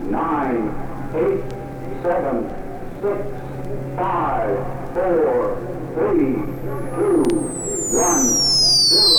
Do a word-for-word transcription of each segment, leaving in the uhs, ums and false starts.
nine, eight, seven, six, five, four, three, two, one, zero.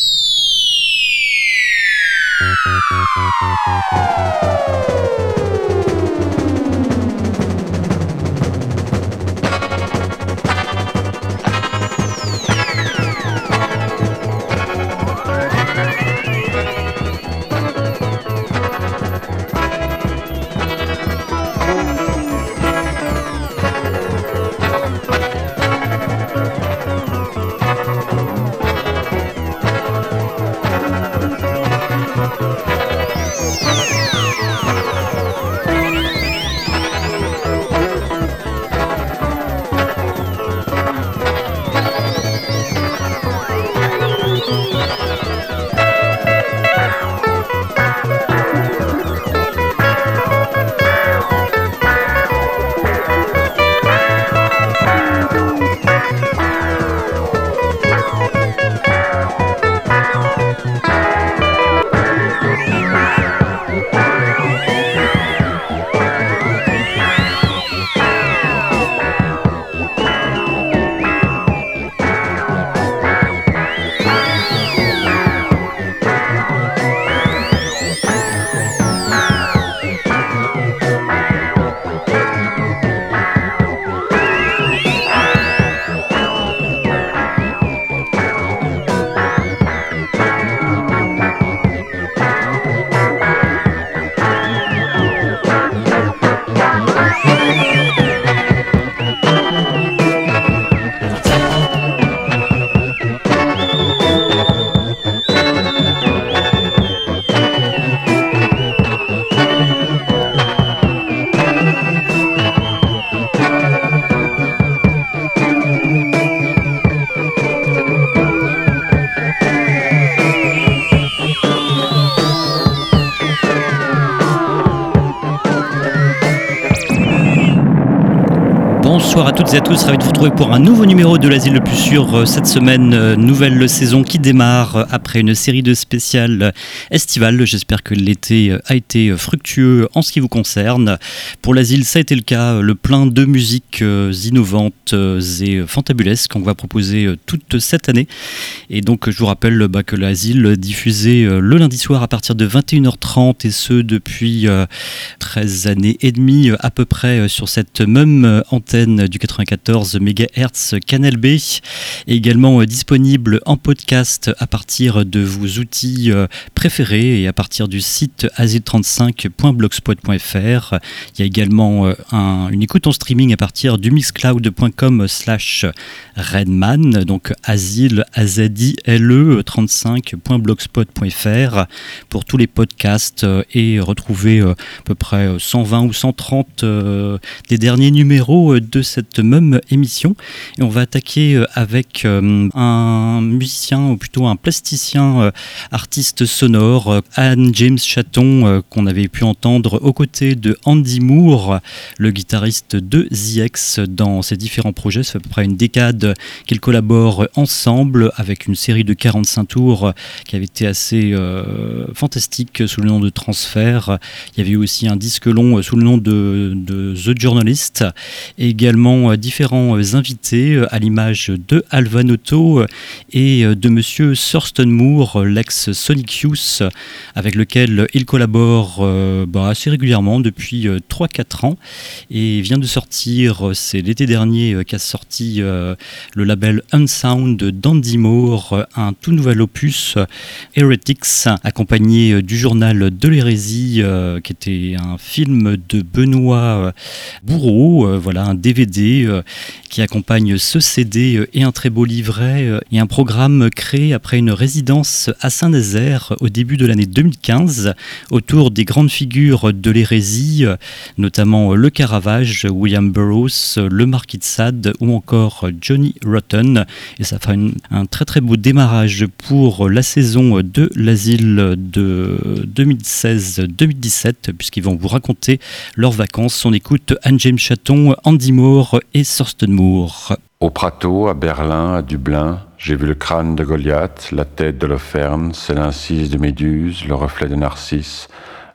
Bonsoir à toutes et à tous, ravi de vous retrouver pour un nouveau numéro de l'Asile le plus sûr. Cette semaine, nouvelle saison qui démarre après une série de spéciales estivales. J'espère que l'été a été fructueux en ce qui vous concerne. Pour l'Asile, ça a été le cas, le plein de musiques innovantes et fantabulesques qu'on va proposer toute cette année. Et donc je vous rappelle bah, que l'Asile diffusé le lundi soir à partir de vingt et une heures trente et ce depuis treize années et demie à peu près sur cette même antenne du quatre-vingt-quatorze mégahertz Canal B, et également euh, disponible en podcast à partir de vos outils euh, préférés et à partir du site asile trente-cinq point blogspot point f r. Il y a également euh, un, une écoute en streaming à partir du mixcloud point com slash redman, donc asile a z i l e trente-cinq point blogspot point f r pour tous les podcasts euh, et retrouver euh, à peu près cent vingt ou cent trente euh, des derniers numéros euh, de cette même émission. Et on va attaquer avec euh, un musicien, ou plutôt un plasticien euh, artiste sonore, euh, Anne James Chaton, euh, qu'on avait pu entendre aux côtés de Andy Moore, le guitariste de The X, dans ses différents projets. Ça fait à peu près une décade qu'ils collaborent ensemble avec une série de quarante-cinq tours qui avait été assez euh, fantastique sous le nom de Transfert. Il y avait eu aussi un disque long sous le nom de, de The Journalist, et également différents invités à l'image de Alvanotto et de monsieur Thurston Moore, l'ex Sonic Youth, avec lequel il collabore euh, bah, assez régulièrement depuis euh, trois à quatre ans, et vient de sortir, c'est l'été dernier euh, qu'a sorti euh, le label Unsound d'Andy Moore, un tout nouvel opus, Heretics, accompagné euh, du journal de l'hérésie, euh, qui était un film de Benoît euh, Bourreau, euh, voilà, un D V D euh, qui accompagne ce C D euh, et un très beau livret euh, et un programme créé après une résidence à Saint-Nazaire au début de l'année deux mille quinze autour des grandes figures de l'hérésie, euh, notamment euh, le Caravage, William Burroughs, euh, le Marquis de Sade ou encore euh, Johnny Rotten. Et ça fait une, un très très beau démarrage pour la saison de l'Asile de deux mille seize deux mille dix-sept, puisqu'ils vont vous raconter leurs vacances. On écoute Anne James Chaton, Andy Moore et Thurston Moore. Au Prato, à Berlin, à Dublin, j'ai vu le crâne de Goliath, la tête d'Holoferne, c'est l'incise de Méduse, le reflet de Narcisse,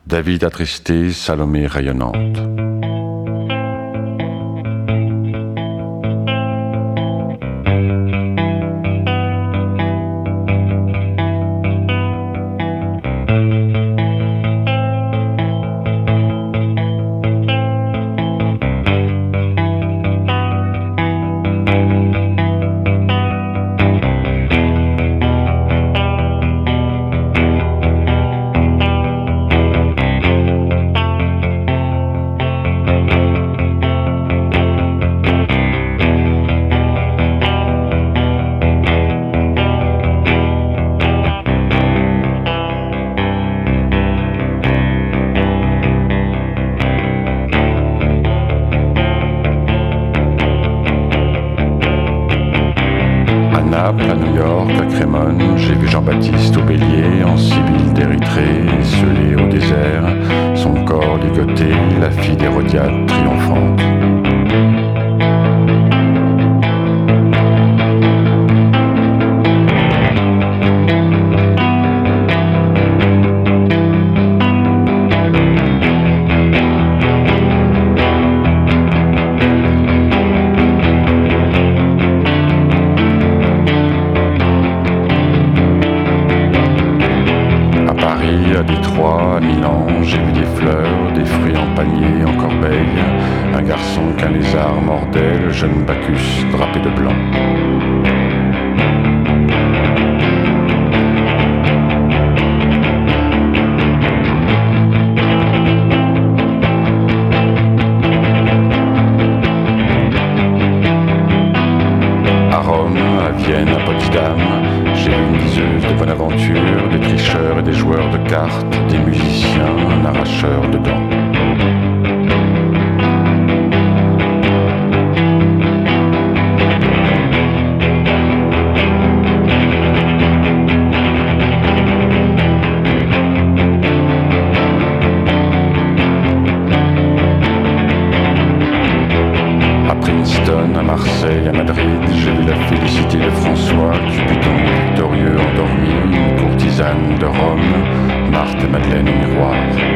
David attristé, Salomé rayonnante. À New York, à Crémone, j'ai vu Jean-Baptiste au bélier, en civil d'Érythrée, esselé au désert, son corps ligoté, la fille d'Hérodiade triomphante. À Détroit, à Milan, j'ai vu des fleurs, des fruits en panier, en corbeille, un garçon qu'un lézard mordait, le jeune Bacchus drapé de blanc. À Rome, à Vienne, à Potsdam, j'ai vu une diseuse de bonne aventure, des tricheurs et des joueurs de cartes, des musiciens, un arracheur de gants. À Princeton, à Marseille, à Madrid, j'ai vu la félicité de François, Cupidon victorieux endormi, une courtisane de Rome, Marthe et Madeleine au miroir.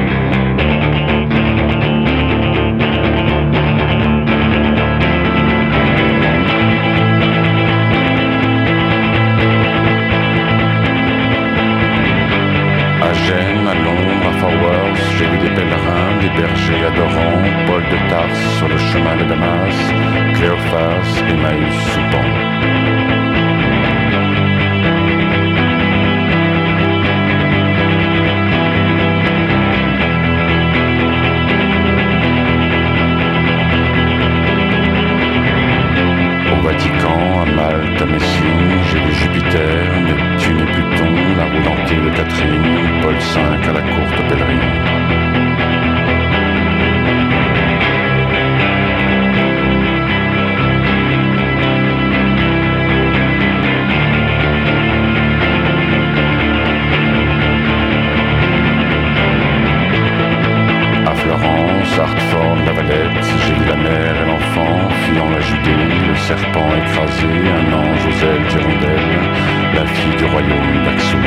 À Gênes, à Londres, à Fort Worth, j'ai vu des pèlerins, des bergers adorants, Paul de Tarse sur le chemin de Damas, Cléophas, Emmaüs soupant. Au Vatican, à Malte, à Messine, j'ai vu Jupiter, Neptune et Pluton, la roue dentée de Catherine, Paul cinq à la courte pèlerine. Hartford, la Valette, j'ai vu la mère et l'enfant fuyant la Judée, le serpent écrasé, un ange aux ailes d'hirondelle, la fille du royaume d'Axum.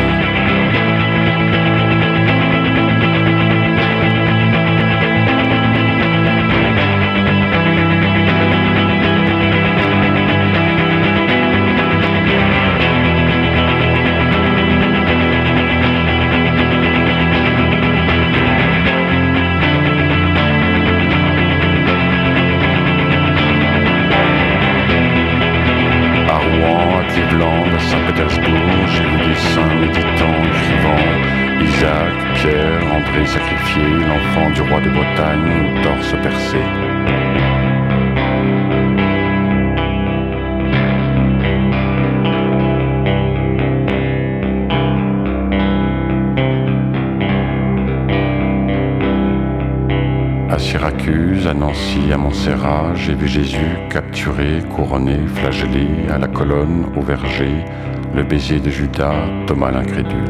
Saint-Pétersbourg, j'ai vu des saints méditants, écrivant, Isaac, Pierre, André sacrifié, l'enfant du roi de Bretagne, au torse percé. À Syracuse, à Nancy, à Montserrat, j'ai vu Jésus capturé, couronné, flagellé, à la colonne, au verger, le baiser de Judas, Thomas l'incrédule.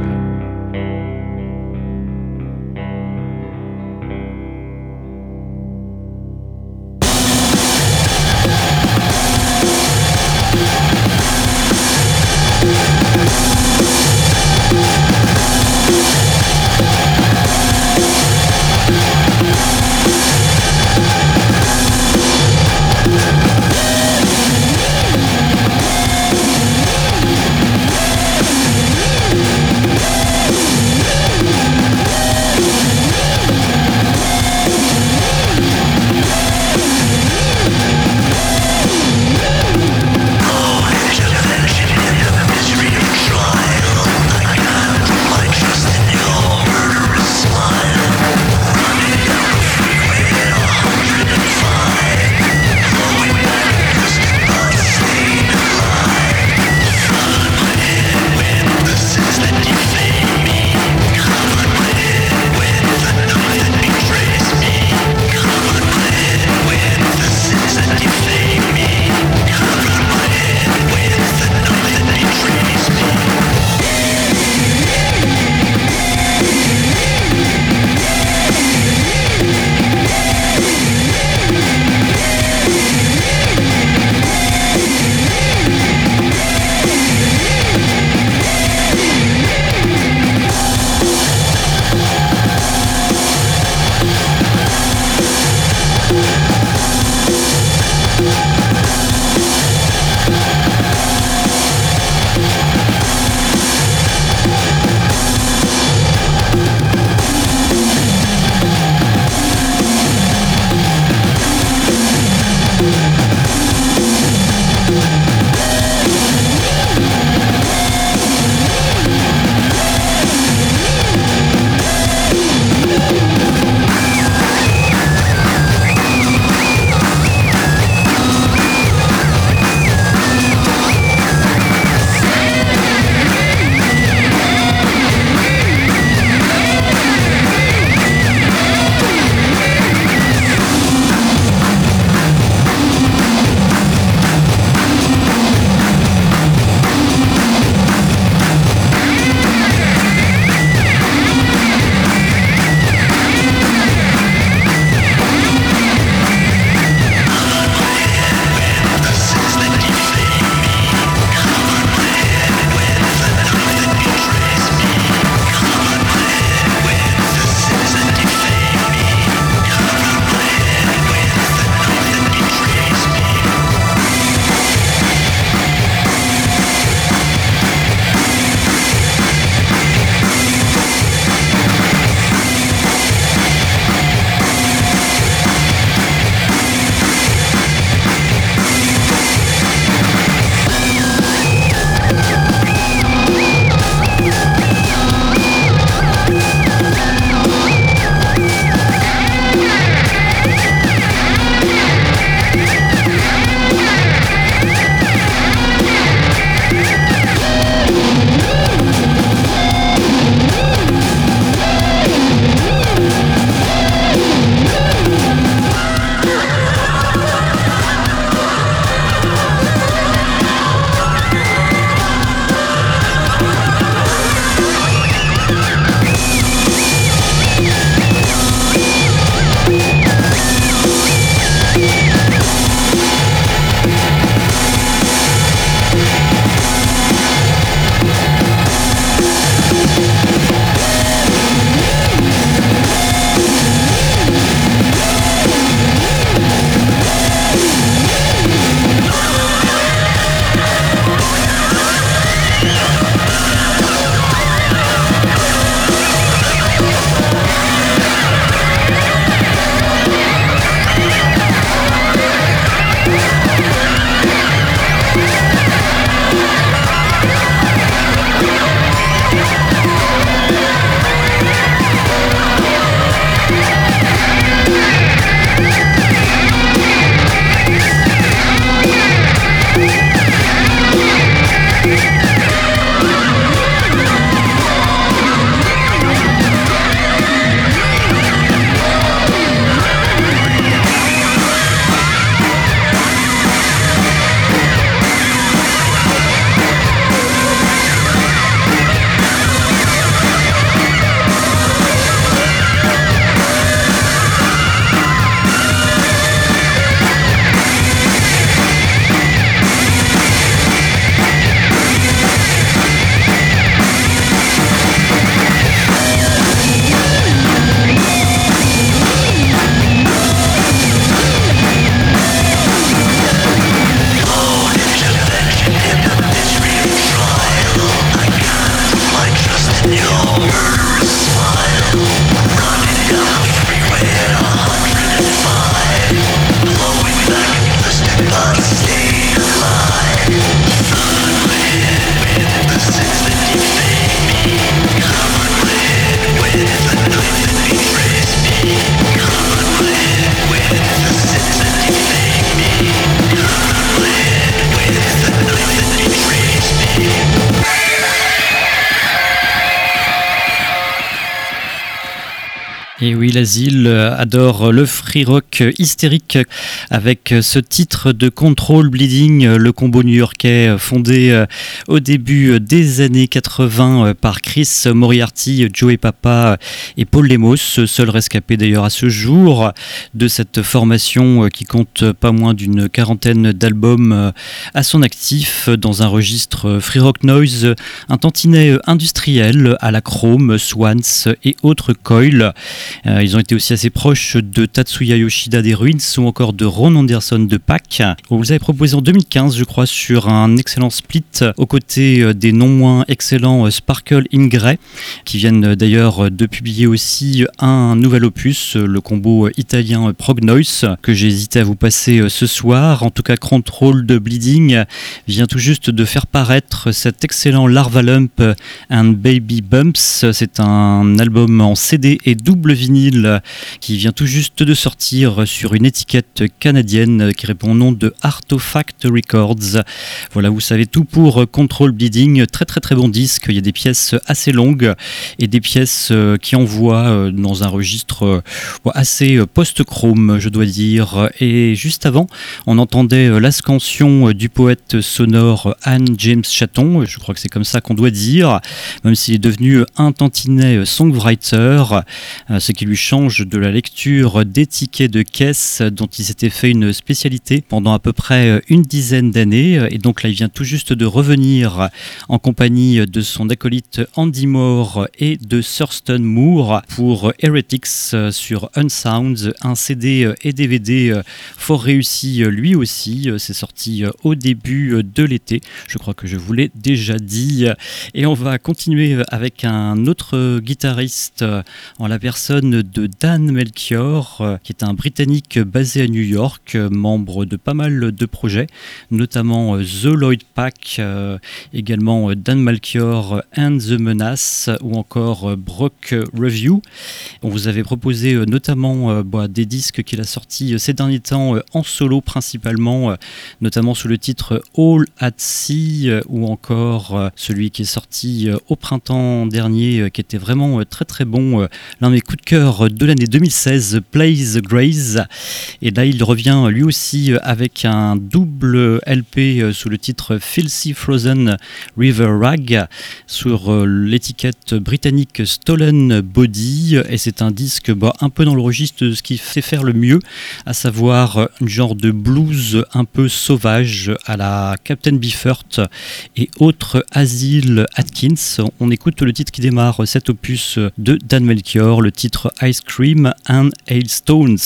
Et oui, l'Asile adore le free rock hystérique avec ce titre de Control Bleeding, le combo new-yorkais fondé au début des années quatre-vingts par Chris Moriarty, Joey Papa et Paul Lemos, seul rescapé d'ailleurs à ce jour de cette formation qui compte pas moins d'une quarantaine d'albums à son actif dans un registre free rock noise, un tantinet industriel à la Chrome, Swans et autres Coil. Euh, ils ont été aussi assez proches de Tatsuya Yoshida des Ruins ou encore de Ron Anderson de Pack. On vous avait proposé en deux mille quinze, je crois, sur un excellent split aux côtés des non moins excellents Sparkle in Grey, qui viennent d'ailleurs de publier aussi un nouvel opus, le combo italien Prog Noise, que j'ai hésité à vous passer ce soir. En tout cas, Control de Bleeding vient tout juste de faire paraître cet excellent Larva Lump and Baby Bumps. C'est un album en C D et double vinyle qui vient tout juste de sortir sur une étiquette canadienne qui répond au nom de Artifact Records. Voilà, vous savez tout pour Control Bleeding. Très très très bon disque. Il y a des pièces assez longues et des pièces qui envoient dans un registre assez post-chrome, je dois dire. Et juste avant, on entendait la scansion du poète sonore Anne James Chatton. Je crois que c'est comme ça qu'on doit dire, même s'il est devenu un tantinet songwriter, ce qui lui change de la lecture des tickets de caisse dont il s'était fait une spécialité pendant à peu près une dizaine d'années. Et donc là, il vient tout juste de revenir en compagnie de son acolyte Andy Moore et de Thurston Moore pour Heretics sur Unsound, un C D et D V D fort réussi lui aussi. C'est sorti au début de l'été, je crois que je vous l'ai déjà dit. Et on va continuer avec un autre guitariste en la personne de Dan Melchior, qui est un Britannique basé à New York, membre de pas mal de projets, notamment The Lloyd Pack, euh, également Dan Melchior and the Menace, ou encore Brock Review. On vous avait proposé notamment euh, bah, des disques qu'il a sortis ces derniers temps euh, en solo principalement, euh, notamment sous le titre All at Sea, euh, ou encore euh, celui qui est sorti euh, au printemps dernier, euh, qui était vraiment euh, très très bon, euh, l'un de mes coups de cœur de l'année deux mille seize, Plays Grace. Et là il revient lui aussi avec un double L P sous le titre Filthy Frozen River Rag sur l'étiquette britannique Stolen Body, et c'est un disque bah, un peu dans le registre de ce qu'il sait faire le mieux, à savoir un genre de blues un peu sauvage à la Captain Beefheart et autres Asile Atkins. On écoute le titre qui démarre cet opus de Dan Melchior, le titre Ice Cream and Hailstones.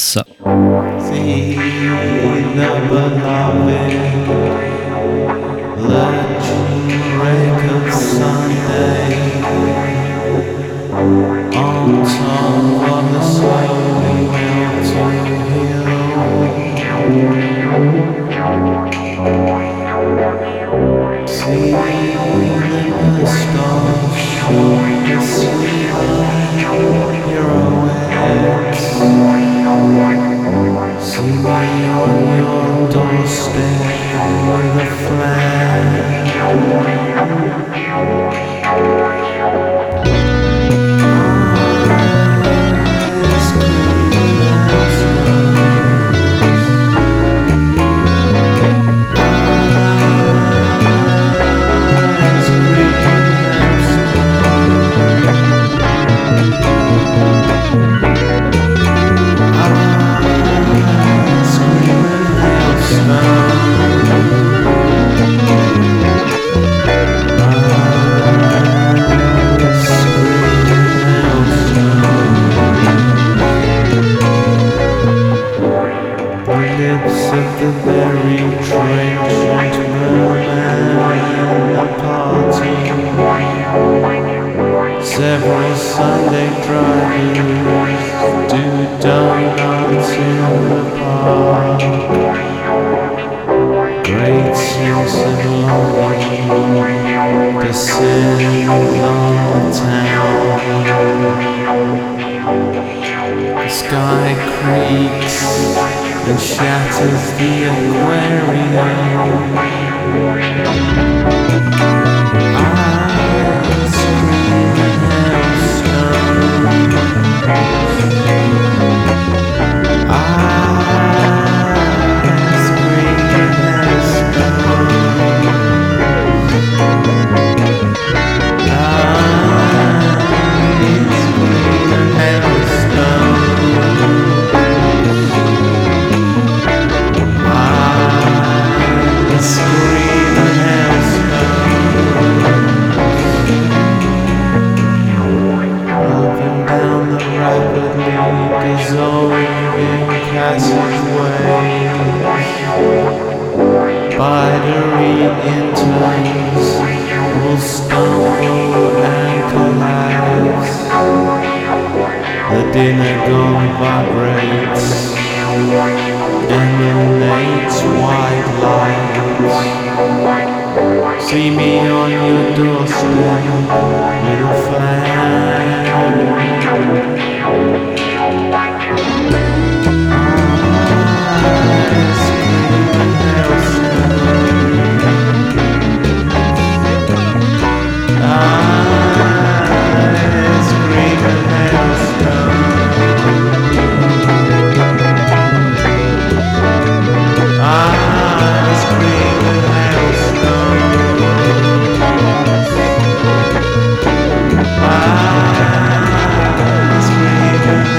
See the beloved legend record Sunday on top of the slowly melting hill. See the moustache, the silver pirouettes. See me on your doorstep with a flag. The very trenchant merman a party. Several Sunday drivers do donuts in the park. Great sense of longing descends on the town. The sky creaks and shatters the aquarium. Ice cream and hailstones. dissolving passageways, spidery interns will stumble and collapse. The dinner gong vibrates, emanates white lights. See me on your doorstep with a flag. Screaming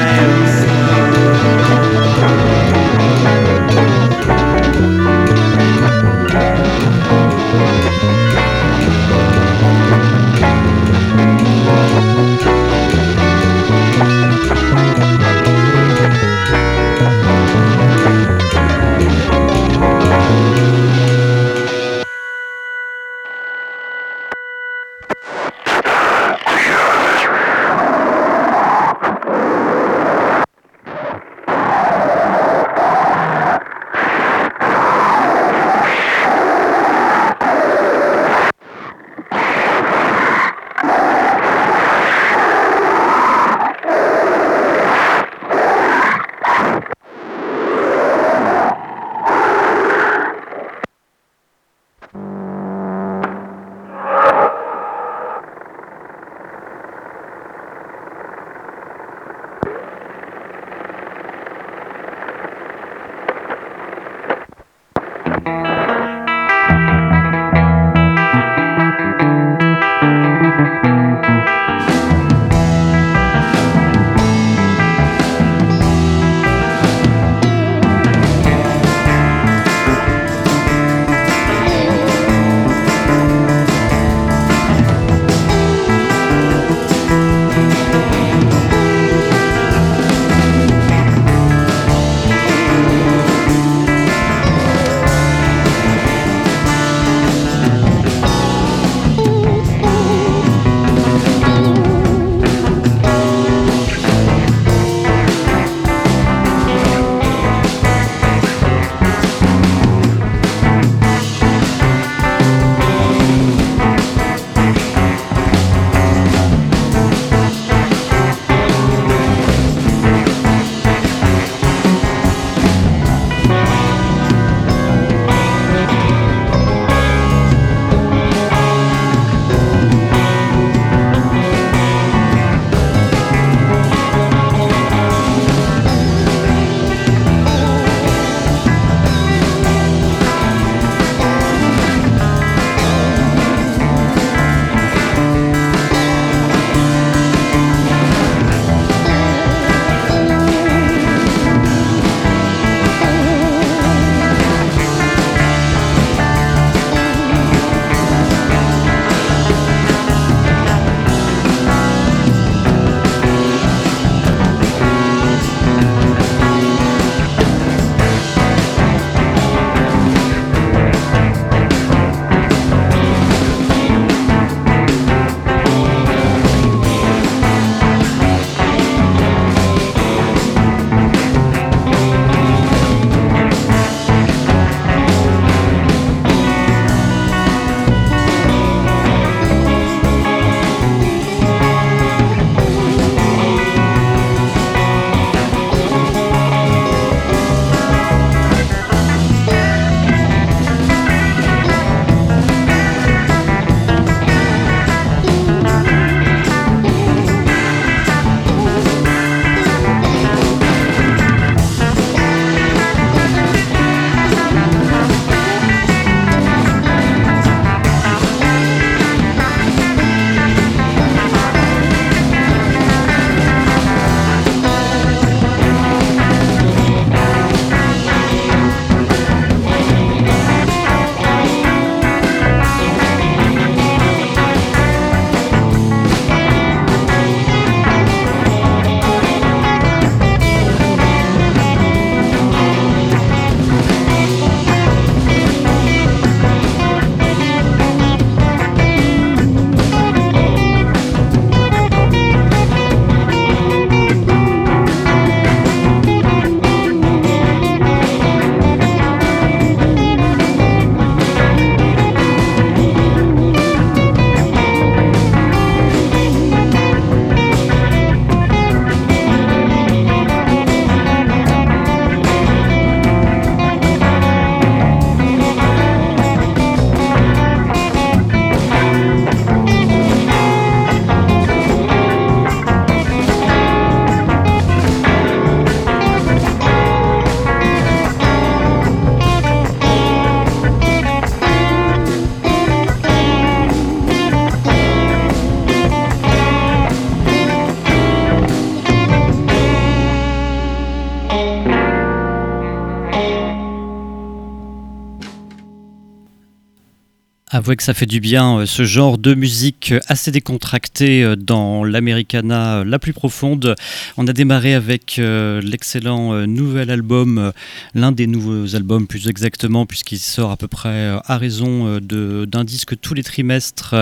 Avouez que ça fait du bien, ce genre de musique assez décontractée dans l'Americana la plus profonde. On a démarré avec l'excellent nouvel album, l'un des nouveaux albums plus exactement, puisqu'il sort à peu près à raison de, d'un disque tous les trimestres,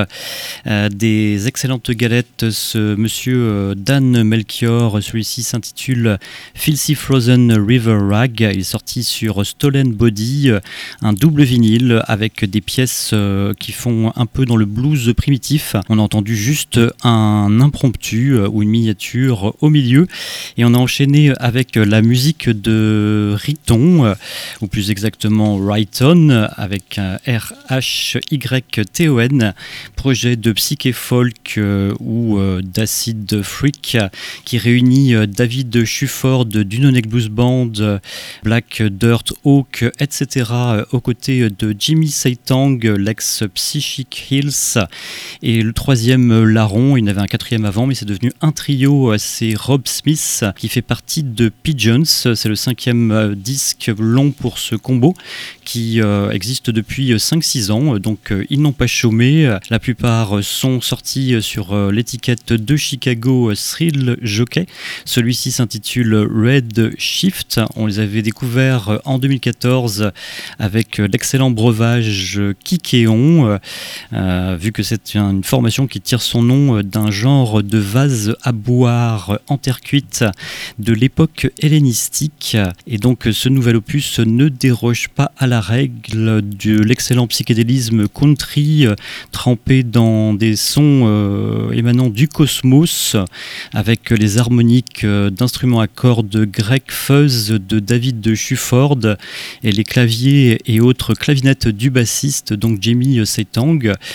des excellentes galettes. Ce monsieur Dan Melchior, celui-ci s'intitule Filthy Frozen River Rag. Il est sorti sur Stolen Body, un double vinyle avec des pièces qui font un peu dans le blues primitif. On a entendu juste un impromptu ou une miniature au milieu et on a enchaîné avec la musique de Riton, ou plus exactement Riton, avec un R H Y T O N, projet de psyché folk ou d'acid freak qui réunit David Shufford du No Neck Blues Band, Black Dirt Hawk, et cetera aux côtés de Jimmy Saitang, l'ex Psychic Hills, et le troisième larron. Il y en avait un quatrième avant, mais c'est devenu un trio. C'est Rob Smith qui fait partie de Pigeons. C'est le cinquième disque long pour ce combo qui euh, existe depuis cinq six ans, donc euh, ils n'ont pas chômé. La plupart sont sortis sur euh, l'étiquette de Chicago Thrill Jockey. Celui-ci s'intitule Red Shift. On les avait découverts en deux mille quatorze avec l'excellent breuvage Kikéon, euh, vu que c'est une formation qui tire son nom d'un genre de vase à boire en terre cuite de l'époque hellénistique. Et donc ce nouvel opus ne déroge pas à la règle de l'excellent psychédélisme country euh, trempé dans des sons euh, émanant du cosmos, avec les harmoniques euh, d'instruments à cordes grec fuzz de David de Shufford et les claviers et autres clavinettes du bassiste, donc Jimmy Saitang,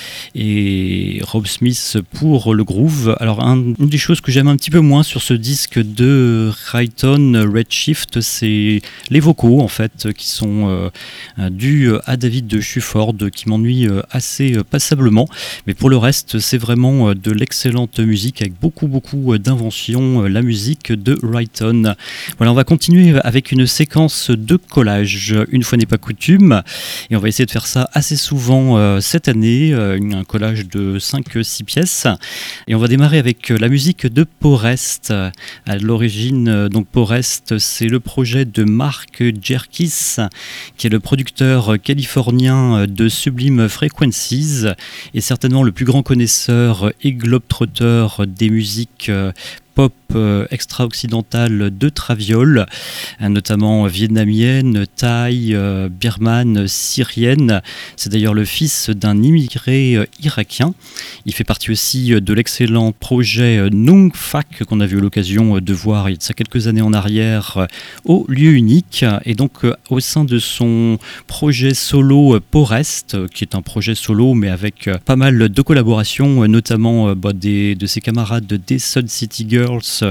et Rob Smith pour le groove. Alors un, une des choses que j'aime un petit peu moins sur ce disque de Riton Redshift, c'est les vocaux en fait qui sont euh, dus à David de Shufford, qui m'ennuie assez passablement, mais pour le reste c'est vraiment de l'excellente musique avec beaucoup beaucoup d'inventions, la musique de Riton. Voilà, on va continuer avec une séquence de collage, une fois n'est pas coutume, et on va essayer de faire ça assez souvent euh, cette année, euh, un collage de cinq six pièces, et on va démarrer avec la musique de Porest. À l'origine, donc Porest, c'est le projet de Mark Jerkis, qui est le producteur californien de Sublime Frequencies et certainement le plus grand connaisseur et globetrotter des musiques pop euh, extra-occidentale de Traviol, euh, notamment vietnamienne, thaï, euh, birmane, syrienne. C'est d'ailleurs le fils d'un immigré euh, irakien. Il fait partie aussi euh, de l'excellent projet euh, Nung Fak qu'on a eu l'occasion euh, de voir il y a quelques années en arrière euh, au lieu unique. Et donc euh, au sein de son projet solo euh, Porest, euh, qui est un projet solo mais avec euh, pas mal de collaborations, euh, notamment euh, bah, des, de ses camarades des Sun City Girls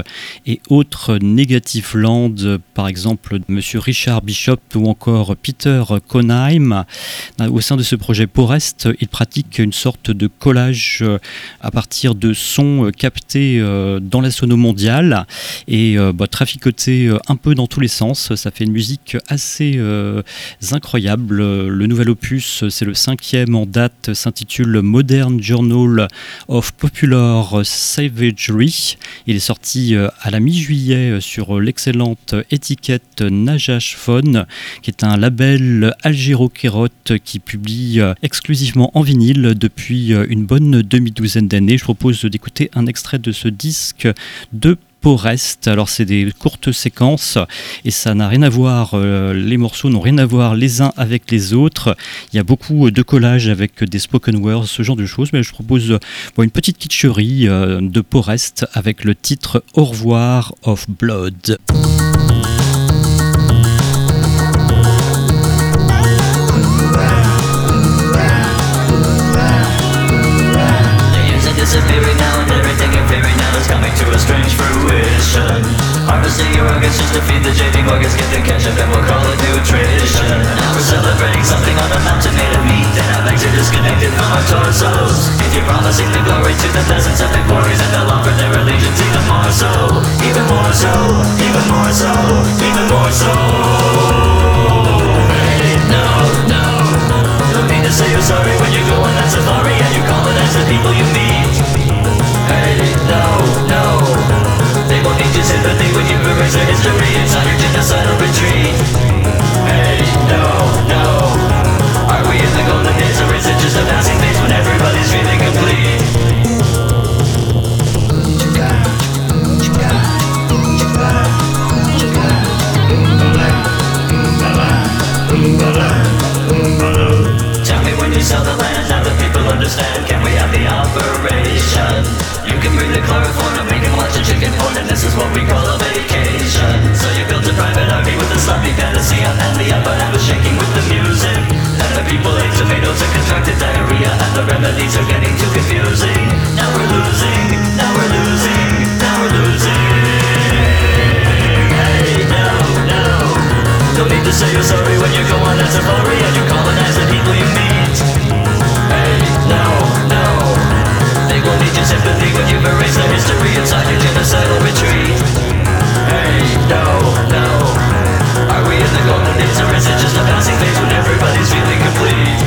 et autres Negative Land, par exemple Monsieur Richard Bishop ou encore Peter Konheim. Au sein de ce projet Porest, il pratique une sorte de collage à partir de sons captés dans la sono mondiale et bah, traficotés un peu dans tous les sens. Ça fait une musique assez euh, incroyable. Le nouvel opus, c'est le cinquième en date, s'intitule Modern Journal of Popular Savagery. Il est sorti à la mi-juillet sur l'excellente étiquette Najash Phone, qui est un label algéro-kérote qui publie exclusivement en vinyle depuis une bonne demi-douzaine d'années. Je propose d'écouter un extrait de ce disque de Porest. Alors c'est des courtes séquences et ça n'a rien à voir, euh, les morceaux n'ont rien à voir les uns avec les autres. Il y a beaucoup de collages avec des spoken words, ce genre de choses, mais je propose euh, bon, une petite kitscherie euh, de Porest avec le titre Au revoir of Blood. Coming to a strange fruition. Harvesting your organs just to feed the jading organs. Get the ketchup and we'll call it nutrition. Now we're celebrating something on a mountain made of meat, and our legs are disconnected from our torsos. If you're promising the glory to the peasants of the quarries, and they'll offer their allegiance even more so, even more so, even more so, even more so. Hey, no, no, don't mean to say you're sorry when you're going out. what we call a vacation. So you built a private army with a sloppy fantasy on and the upper hand was shaking with the music. And the people ate tomatoes and contracted diarrhea, and the remedies are getting too confusing. Now we're losing, now we're losing, now we're losing. Hey, no, no. Don't need to say you're sorry when you go on that safari and you colonize the people you meet. Hey, no, no. They won't need your sympathy when you've erased the history inside your genocidal retreat. Hey, no, no. Are we in the golden days or is it just a passing phase when everybody's feeling complete?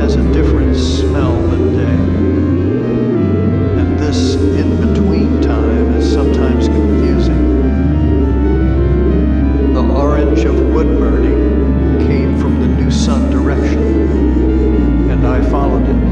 has a different smell than day. And this in-between time is sometimes confusing. The orange of wood burning came from the new sun direction, and I followed it.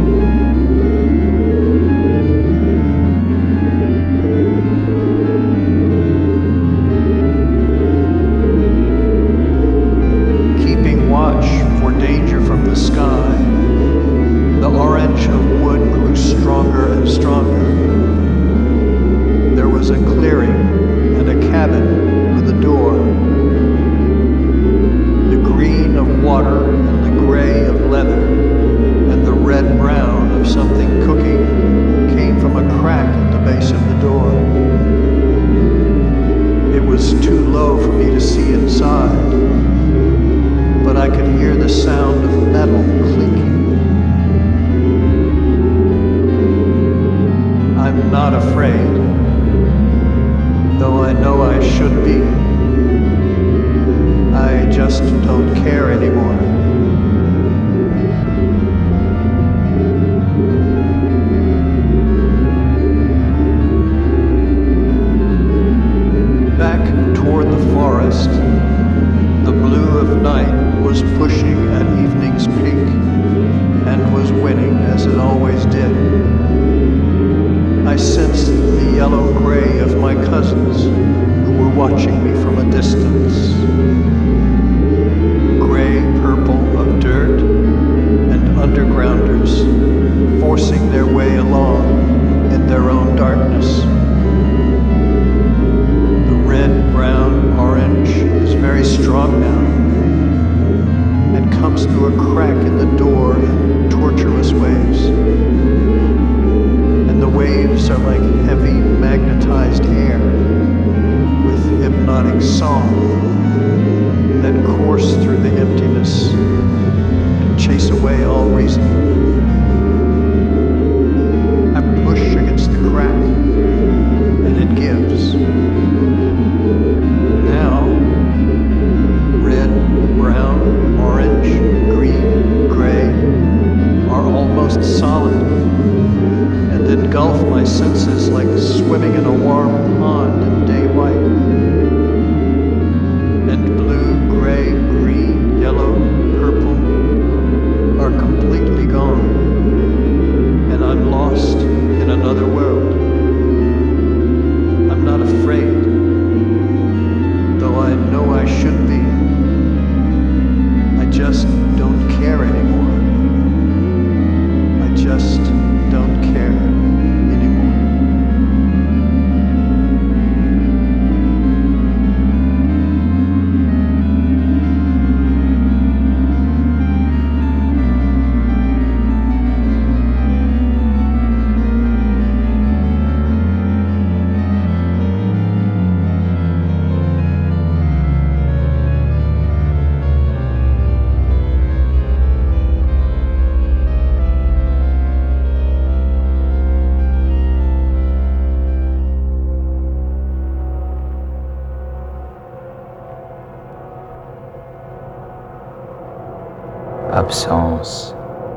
Absence,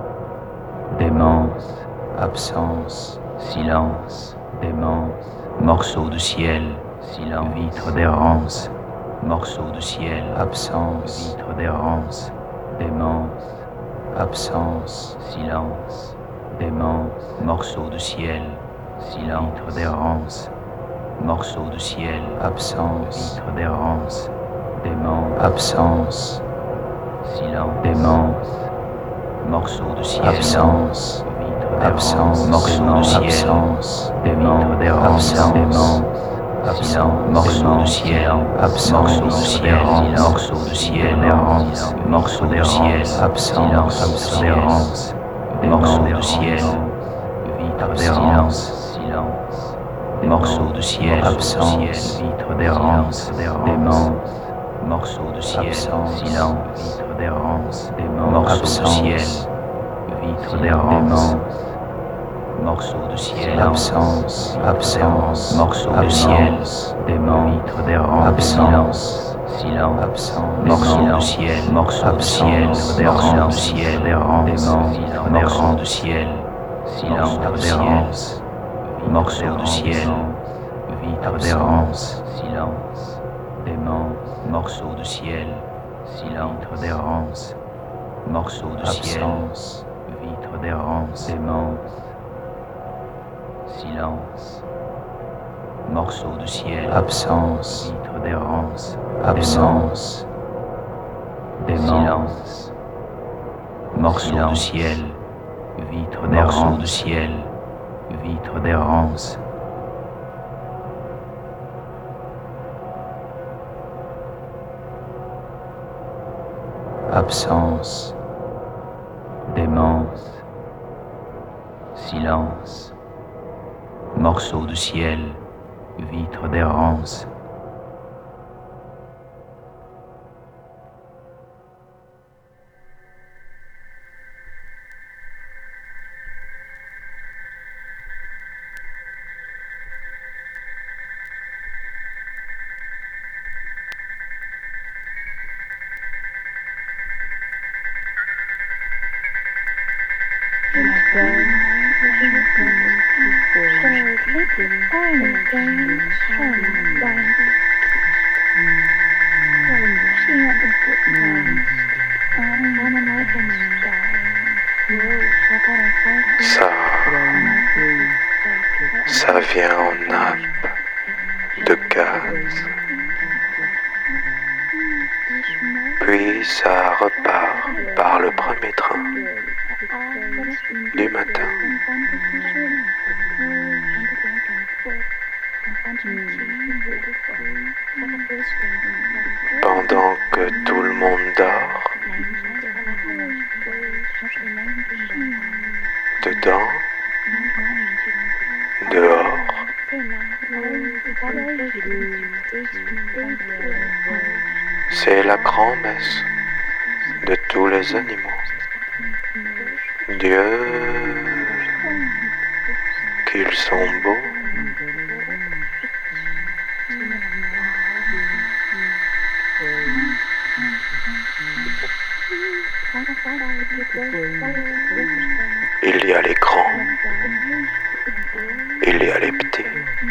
démence, absence, silence, démence, morceau de ciel, silence, vitre d'errance, morceau de ciel, absence, vitre d'errance, démence, absence, silence, démence, morceau de ciel, silence, vitre d'errance, morceau de ciel, absence, vitre d'errance, démence, absence, silence, démence, morceau de ciel, absence, absence, morceau de ciel, absence, démence, d'errance, démence, absence, morceau de ciel, absence, de ciel, morceau de ciel, errance, morceau de ciel, absence, d'errance, morceau de ciel, vitre d'errance, silence, morceau de ciel, absence, vitre d'errance, démence, morceau de ciel, silence, vitre d'errance, morceau de ciel, vitre d'errance, morceau de ciel, absence, absence, morceau de ciel, démence, vitre d'errance, absence, silence, absence, morceau de ciel, morceau de ciel, morceau de ciel, morceau de ciel, silence d'errance, morceau de ciel, vitre d'errance, silence, démence, morceau de ciel, silence d'errance, morceau de ciel, vitre d'errance, démence, silence, morceau de ciel, absence, vitre d'errance, absence, démence, morceau de ciel, vitre d'errance, de ciel, vitre d'errance. Absence, démence, silence, morceau de ciel, vitre d'errance. Ça, ça vient en nappe de gaz, puis ça repart par le premier train du matin. Pendant que tout le monde dort, dedans, dehors, c'est la grand-messe de tous les animaux. Dieu, qu'ils sont beaux. Il y a les grands, il y a les petits,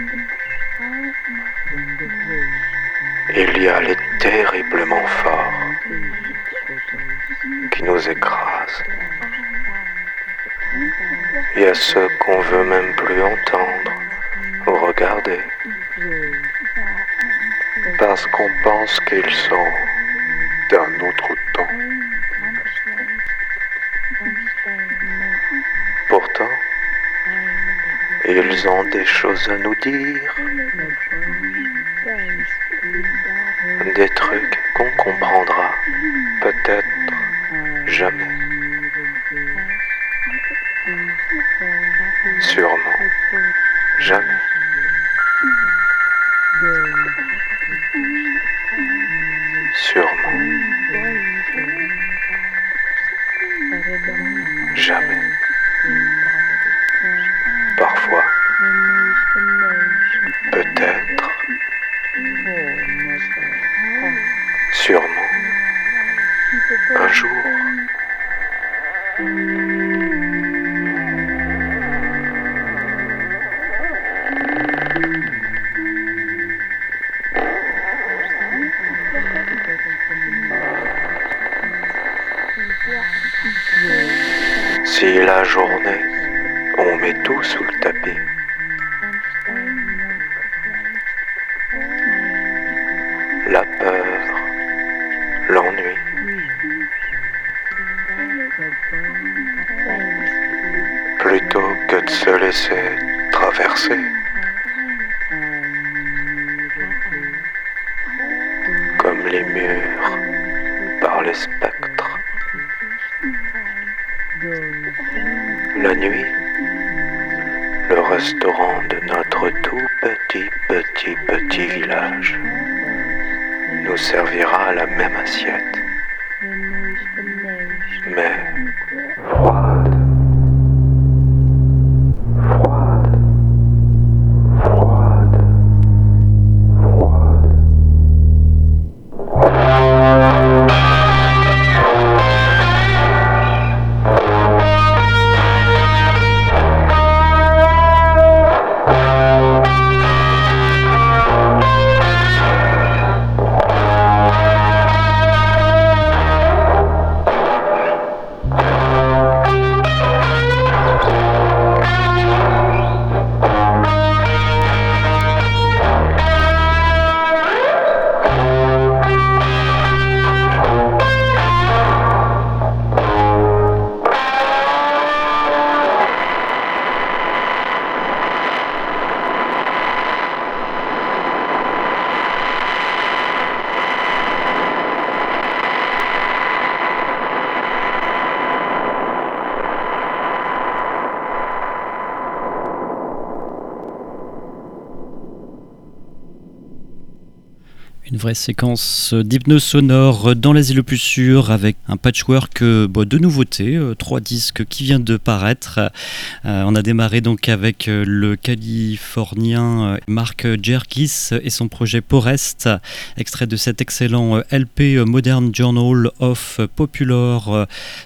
il y a les terriblement forts qui nous écrasent. Il y a ceux qu'on veut même plus entendre ou regarder parce qu'on pense qu'ils sont d'un autre temps. Pourtant, ils ont des choses à nous dire, des trucs qu'on comprendra peut-être jamais. Sûrement jamais. Sûrement jamais. Parfois, peut-être, sûrement, un jour. Si la journée, on met tout sous le tapis, la peur, l'ennui, plutôt que de se laisser traverser, comme les murs par les spectres. La nuit, le restaurant de notre tout petit, petit, petit village nous servira la même assiette, mais froide, froide, froide, froide, Une vraie séquence d'hypnose sonore dans l'asile le plus sûr avec un patchwork bah, de nouveautés, euh, trois disques qui viennent de paraître. Euh, on a démarré donc avec euh, le Californien euh, Mark Jerkis et son projet Porest, extrait de cet excellent euh, L P euh, Modern Journal of Popular euh,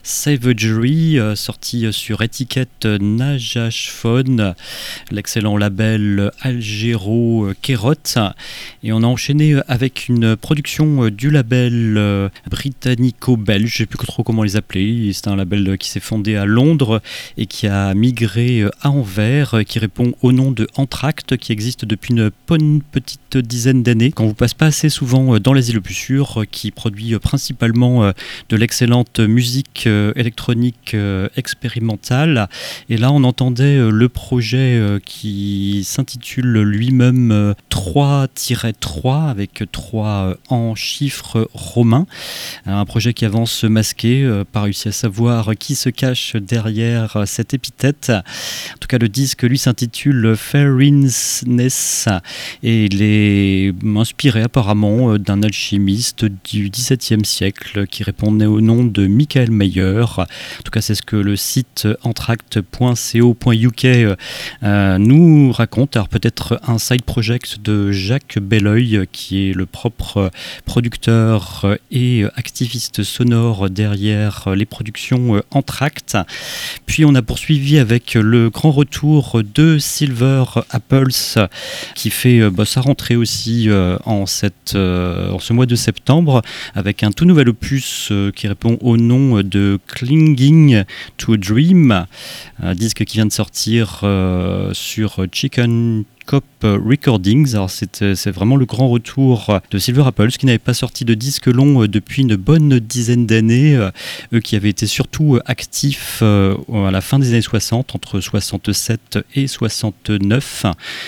Savagery, euh, sorti euh, sur étiquette euh, Najaphone, l'excellent label Algero euh, Kerot. Et on a enchaîné avec une production du label euh, britannico-belge, je ne sais plus trop comment les appeler, c'est un label qui s'est fondé à Londres et qui a migré à Anvers, qui répond au nom de Entracte, qui existe depuis une bonne petite dizaine d'années, qu'on vous passe pas assez souvent dans l'asile le plus sûr, qui produit principalement de l'excellente musique électronique expérimentale. Et là on entendait le projet qui s'intitule lui-même trois tiret trois avec trois en chiffres romains, un projet qui avance masqué, pas réussi à savoir qui se cache derrière cette épithète. En tout cas le disque lui s'intitule Fairiness et il est inspiré apparemment d'un alchimiste du dix-septième siècle qui répondait au nom de Michael Mayer. En tout cas c'est ce que le site entracte point co point u k euh, nous raconte. Alors peut-être un side project de Jacques Belleuil qui est le propre producteur et activiste sonore derrière les productions Entracte. Puis on a poursuivi avec le grand retour de Silver Apples qui fait bah, sa rentrée aussi euh, en, cette, euh, en ce mois de septembre avec un tout nouvel opus euh, qui répond au nom de Clinging to a Dream, un disque qui vient de sortir euh, sur Chicken Cop Recordings. Alors c'est, c'est vraiment le grand retour de Silver Apples qui n'avait pas sorti de disque long depuis une bonne dizaine d'années, eux qui avaient été surtout actifs à la fin des années soixante, entre soixante-sept et soixante-neuf,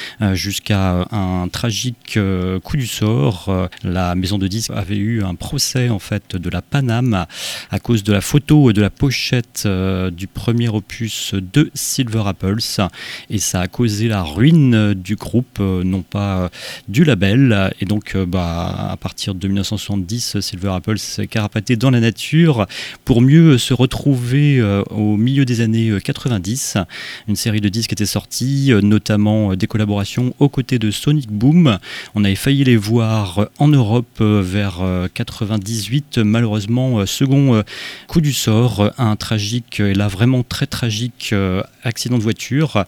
jusqu'à un tragique coup du sort. La maison de disques avait eu un procès en fait de la Paname à cause de la photo de la pochette du premier opus de Silver Apples et ça a causé la ruine du groupe, euh, non pas euh, du label. Et donc, euh, bah, à partir de dix-neuf cent soixante-dix, Silver Apples s'est carapaté dans la nature pour mieux se retrouver euh, au milieu des années quatre-vingt-dix. Une série de disques était sortie, euh, notamment euh, des collaborations aux côtés de Sonic Boom. On avait failli les voir en Europe euh, vers euh, quatre-vingt-dix-huit. Malheureusement, euh, second euh, coup du sort, euh, un tragique, et là vraiment très tragique, euh, accident de voiture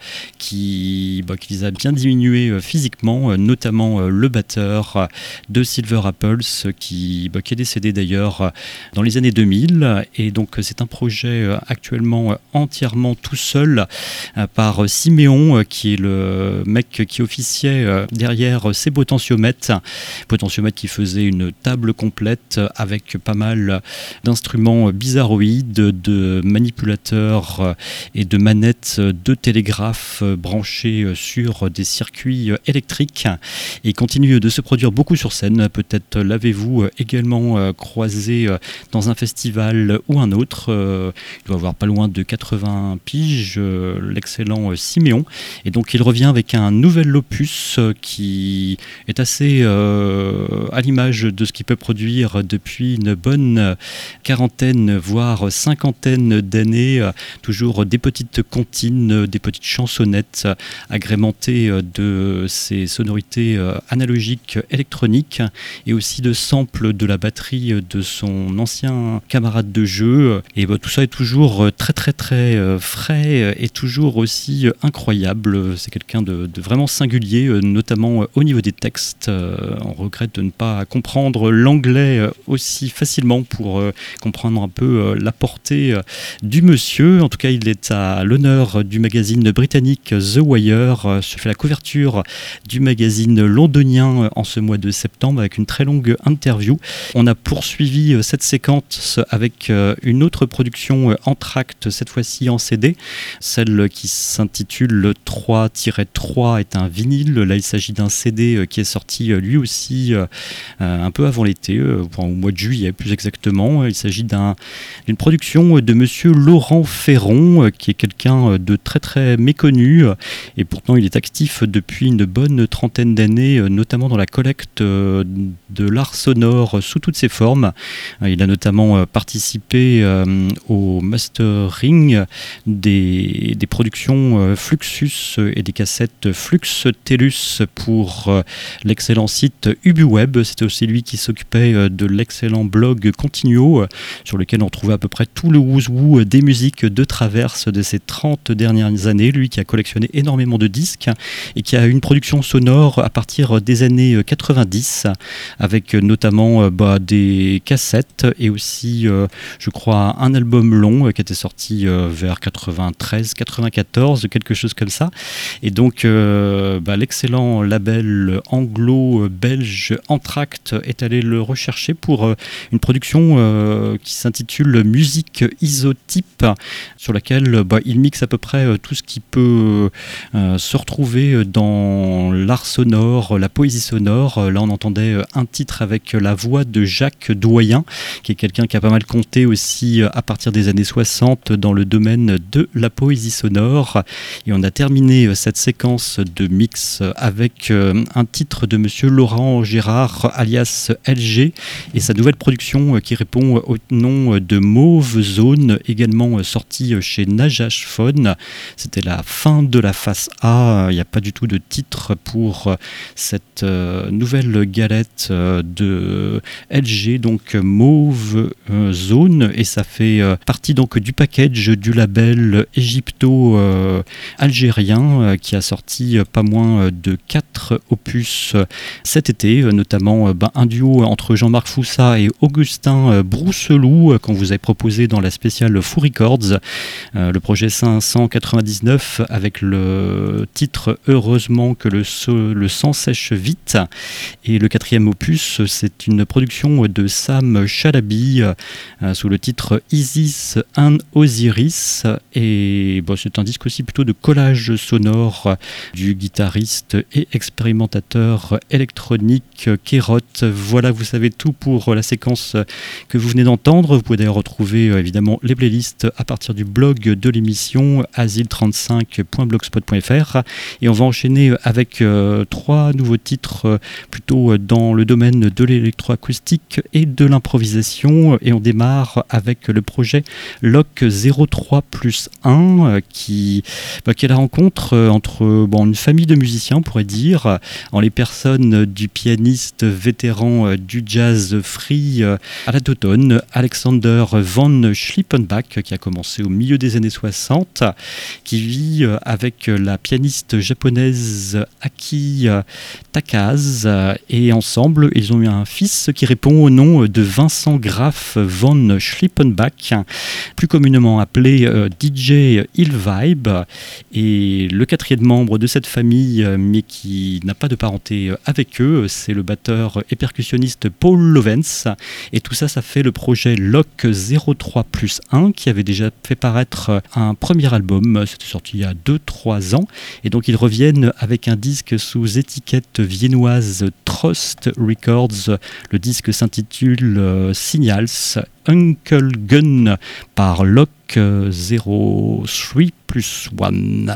qui, bah, qui les a bien diminué physiquement, notamment le batteur de Silver Apples qui, bah, qui est décédé d'ailleurs dans les années deux mille. Et donc c'est un projet actuellement entièrement tout seul par Siméon qui est le mec qui officiait derrière ces potentiomètres. Potentiomètres qui faisait une table complète avec pas mal d'instruments bizarroïdes, de manipulateurs et de manettes de télégraphe branchées sur des circuits électriques et continue de se produire beaucoup sur scène. Peut-être l'avez-vous également croisé dans un festival ou un autre. Il doit avoir pas loin de quatre-vingts piges, l'excellent Siméon. Et donc il revient avec un nouvel opus qui est assez euh, à l'image de ce qu'il peut produire depuis une bonne quarantaine, voire cinquantaine d'années. Toujours des petites comptines, des petites chansonnettes agrémentées de ces sonorités analogiques électroniques et aussi de samples de la batterie de son ancien camarade de jeu. Et bah, tout ça est toujours très très très frais et toujours aussi incroyable. C'est quelqu'un de, de vraiment singulier, notamment au niveau des textes. On regrette de ne pas comprendre l'anglais aussi facilement pour comprendre un peu la portée du monsieur. En tout cas, il est à l'honneur du magazine britannique The Wire. Je fais la couverture du magazine londonien en ce mois de septembre avec une très longue interview. On a poursuivi cette séquence avec une autre production Entracte, cette fois-ci en C D, celle qui s'intitule trois tiret trois est un vinyle. Là il s'agit d'un C D qui est sorti lui aussi un peu avant l'été, au mois de juillet plus exactement. Il s'agit d'un, d'une production de monsieur Laurent Ferron qui est quelqu'un de très très méconnu et pourtant il est actif depuis une bonne trentaine d'années, notamment dans la collecte de l'art sonore sous toutes ses formes. Il a notamment participé au mastering des, des productions Fluxus et des cassettes Flux Tellus pour l'excellent site UbuWeb. C'était aussi lui qui s'occupait de l'excellent blog Continuo, sur lequel on trouvait à peu près tout le who's-who des musiques de traverse de ces trente dernières années. Lui qui a collectionné énormément de disques et qui a une production sonore à partir des années quatre-vingt-dix, avec notamment bah, des cassettes et aussi, euh, je crois, un album long qui était sorti euh, vers quatre-vingt-treize quatre-vingt-quatorze, quelque chose comme ça. Et donc, euh, bah, l'excellent label anglo-belge Entracte est allé le rechercher pour euh, une production euh, qui s'intitule Musique Isotype, sur laquelle bah, il mixe à peu près euh, tout ce qui peut euh, se retrouver dans l'art sonore, la poésie sonore. Là, on entendait un titre avec la voix de Jacques Doyen, qui est quelqu'un qui a pas mal compté aussi à partir des années soixante dans le domaine de la poésie sonore. Et on a terminé cette séquence de mix avec un titre de monsieur Laurent Gérard, alias L G, et sa nouvelle production qui répond au nom de Mauve Zone, également sortie chez Najash Phone. C'était la fin de la face A. Il n'y a pas du tout de titre pour cette nouvelle galette de L G, donc Mauve Zone, et ça fait partie donc du package du label égypto-algérien qui a sorti pas moins de quatre opus cet été, notamment ben, un duo entre Jean-Marc Foussa et Augustin Brousselou qu'on vous avait proposé dans la spéciale Fou Records, euh, le projet cinq cent quatre-vingt-dix-neuf avec le titre Heureusement que le, so- le sang sèche vite. Et le quatrième opus, c'est une production de Sam Chalabi euh, sous le titre Isis and Osiris, et bon, c'est un disque aussi plutôt de collage sonore du guitariste et expérimentateur électronique Kerot. Voilà, vous savez tout pour la séquence que vous venez d'entendre. Vous pouvez d'ailleurs retrouver euh, évidemment les playlists à partir du blog de l'émission asile trente-cinq point blogspot point f r, et on va enchaîner avec euh, trois nouveaux titres euh, plutôt dans le domaine de l'électroacoustique et de l'improvisation, et on démarre avec le projet Lock zéro trois plus un euh, qui, bah, qui est la rencontre euh, entre bon, une famille de musiciens, on pourrait dire, en les personnes du pianiste vétéran euh, du jazz free euh, à la Teuton, Alexander von Schlippenbach, qui a commencé au milieu des années soixante, qui vit euh, avec la pianiste japonaise Aki euh, Takase, euh, et ensemble ils ont eu un fils qui répond au nom de Vincent Graf von Schlippenbach, plus communément appelé euh, D J Ill Vibe. Et le quatrième membre de cette famille, euh, mais qui n'a pas de parenté avec eux, c'est le batteur et percussionniste Paul Lovens. Et tout ça, ça fait le projet Lock zéro trois plus un, qui avait déjà fait paraître un premier album, c'était sorti il y a deux trois ans, et donc ils reviennent avec un disque sous étiquette viennoise Trust Records. Le disque s'intitule euh, Signals Uncle Gun par Lock zéro trois plus un.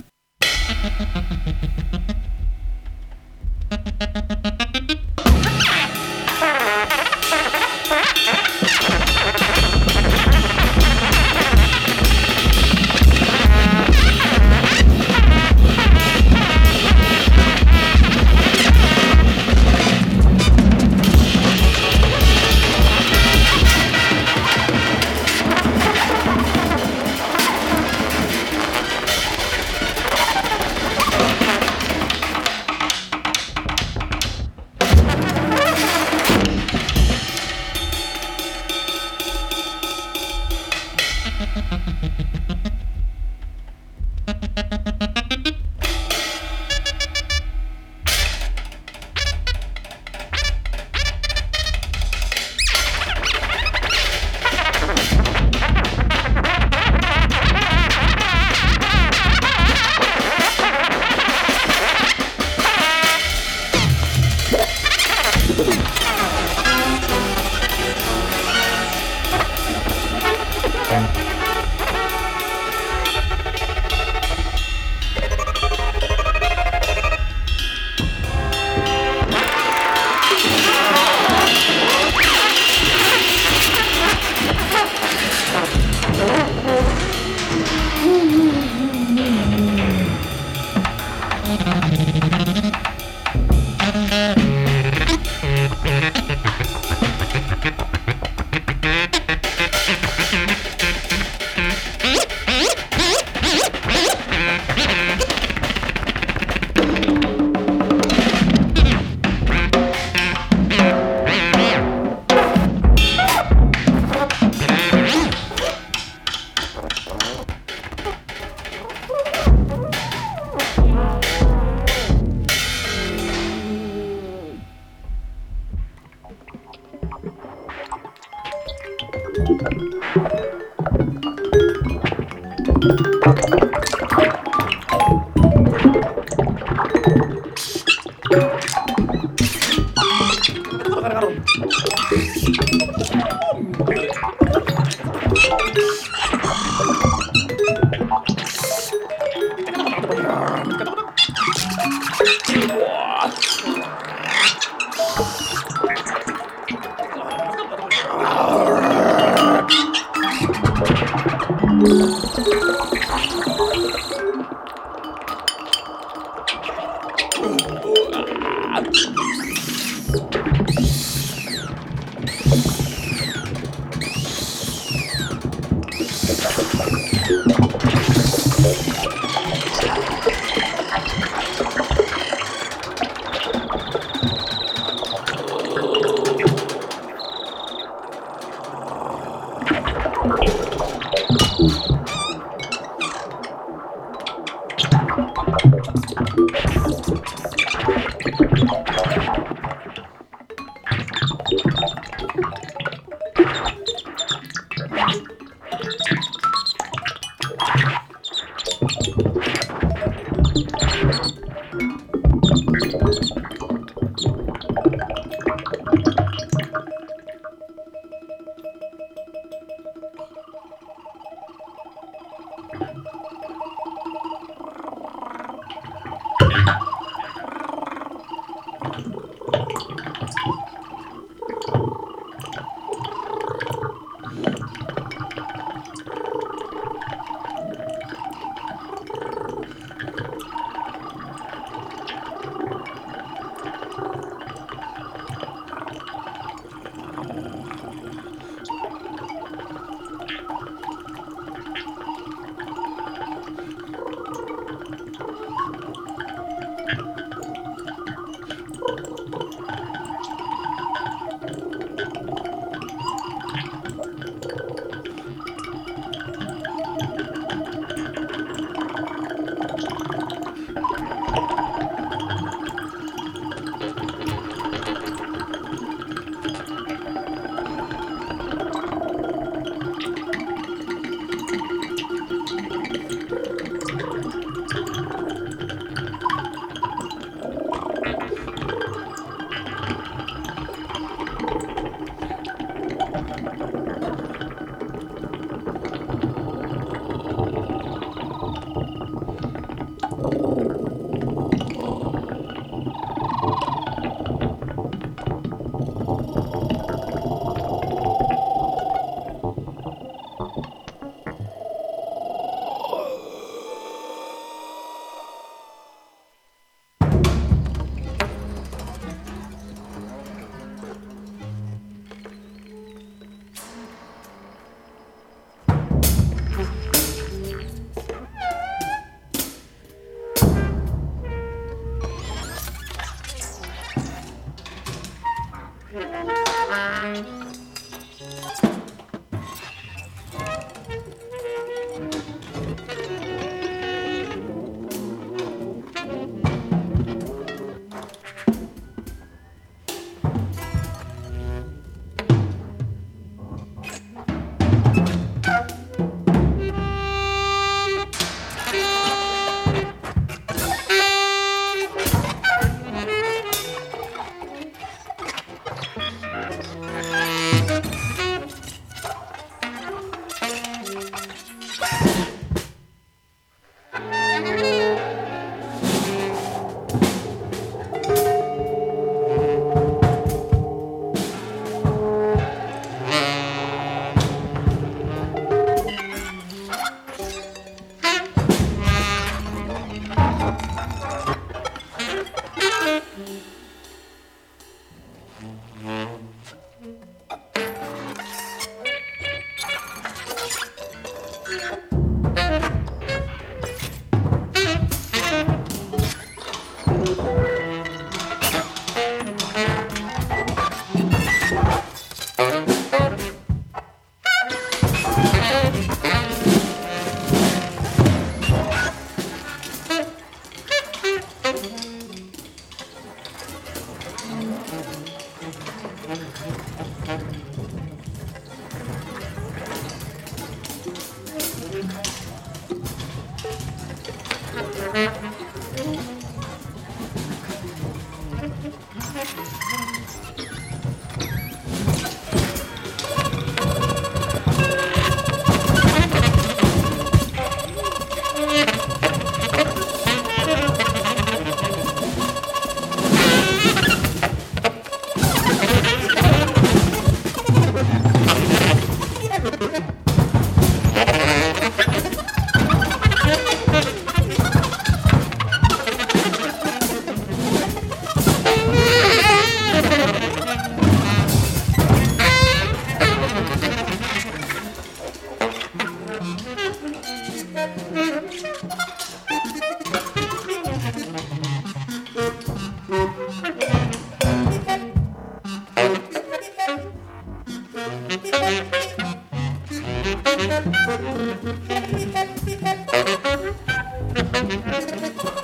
Thank you.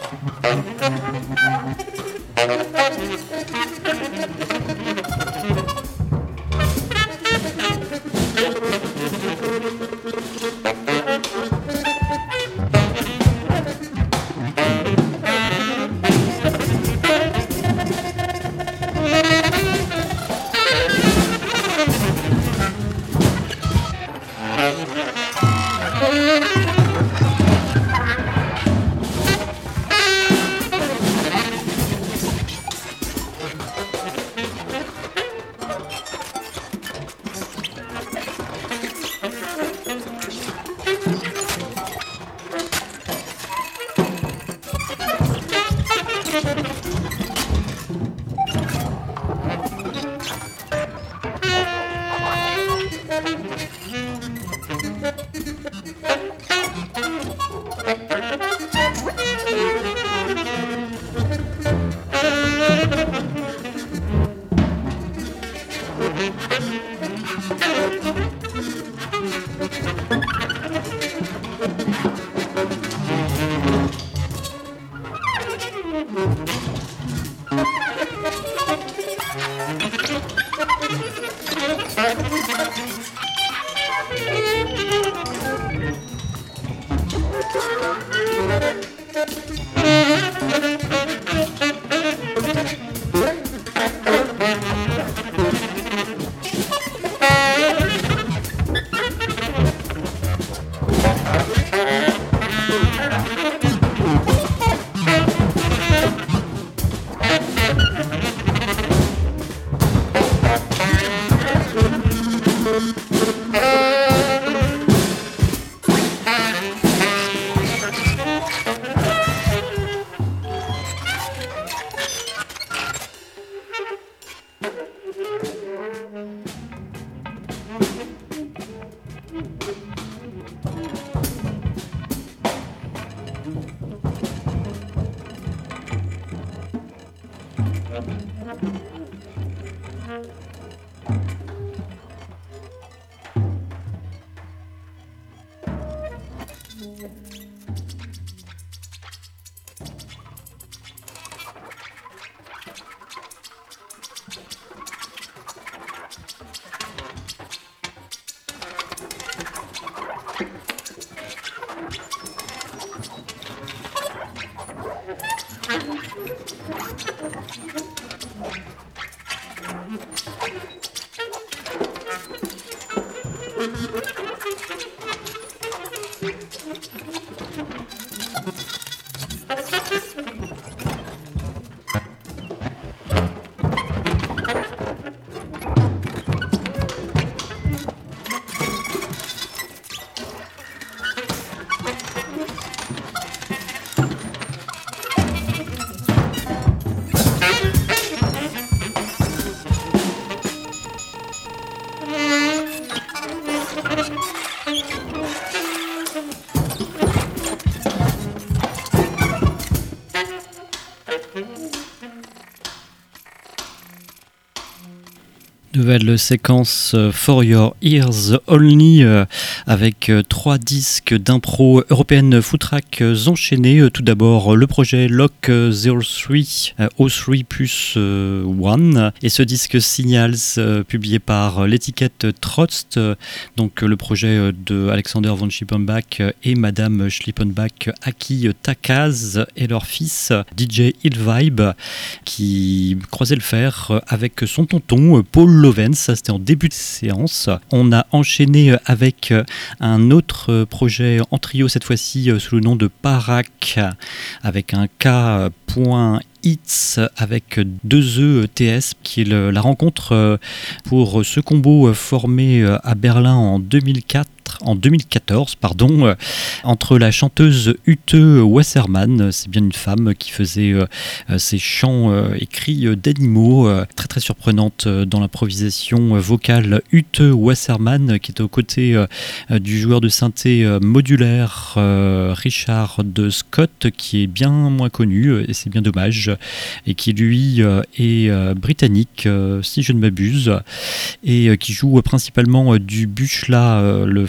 Nouvelle séquence For Your Ears Only euh, avec euh, trois disques d'impro européenne footrack euh, enchaînés. Euh, tout d'abord le projet Lock zéro trois euh, O trois plus un et ce disque Signals euh, publié par l'étiquette Trost, euh, donc euh, le projet de Alexander von Schlippenbach et Madame Schlippenbach, Aki Takaz et leur fils D J Illvibe qui croisait le fer avec son tonton Paul Lovens. Ça c'était en début de séance. On a enchaîné avec un autre projet en trio, cette fois-ci sous le nom de Parak, avec un K point Hits avec deux E T S, qui est le, la rencontre pour ce combo formé à Berlin en deux mille quatre, en deux mille quatorze pardon, entre la chanteuse Ute Wasserman, c'est bien une femme qui faisait ses chants et cris d'animaux, très très surprenante dans l'improvisation vocale. Ute Wasserman qui est aux côtés du joueur de synthé modulaire Richard de Scott, qui est bien moins connu et c'est bien dommage, et qui lui est britannique si je ne m'abuse, et qui joue principalement du Buchla, le fameux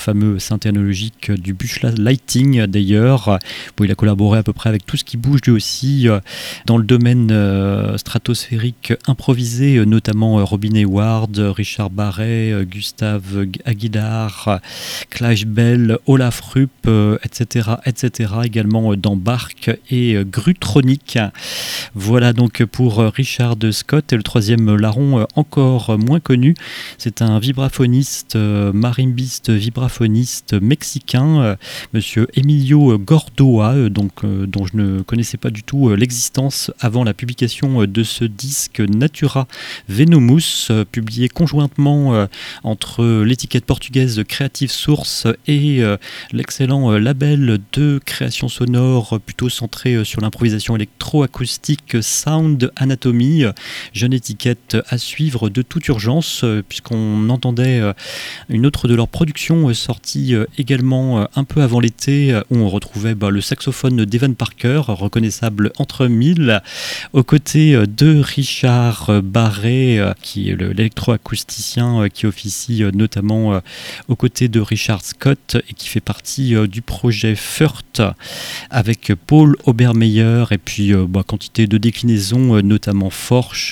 fameux synthé analogique du Buchla Lighting d'ailleurs. Bon, il a collaboré à peu près avec tout ce qui bouge lui aussi euh, dans le domaine euh, stratosphérique improvisé, euh, notamment euh, Robin Hayward, Richard Barret, euh, Gustave Aguilar, Clive Bell, Olaf Rupp, euh, et cetera, et cetera. Également euh, dans Bark et euh, Grutronic. Voilà donc pour euh, Richard Scott. Et le troisième larron, euh, encore moins connu, c'est un vibraphoniste, euh, marimbiste, vibraphoniste mexicain, euh, monsieur Emilio Gordoa, euh, donc, euh, dont je ne connaissais pas du tout euh, l'existence avant la publication euh, de ce disque Natura Venomus, euh, publié conjointement euh, entre l'étiquette portugaise Creative Source et euh, l'excellent euh, label de création sonore euh, plutôt centré euh, sur l'improvisation électroacoustique Sound Anatomy, euh, jeune étiquette à suivre de toute urgence, euh, puisqu'on entendait euh, une autre de leurs productions euh, sortie euh, également euh, un peu avant l'été, euh, où on retrouvait bah, le saxophone d'Evan Parker, reconnaissable entre mille, aux côtés euh, de Richard Barret, euh, qui est le, l'électroacousticien euh, qui officie euh, notamment euh, aux côtés de Richard Scott et qui fait partie euh, du projet Furt avec Paul Obermeyer et puis euh, bah, quantité de déclinaisons, euh, notamment Forch.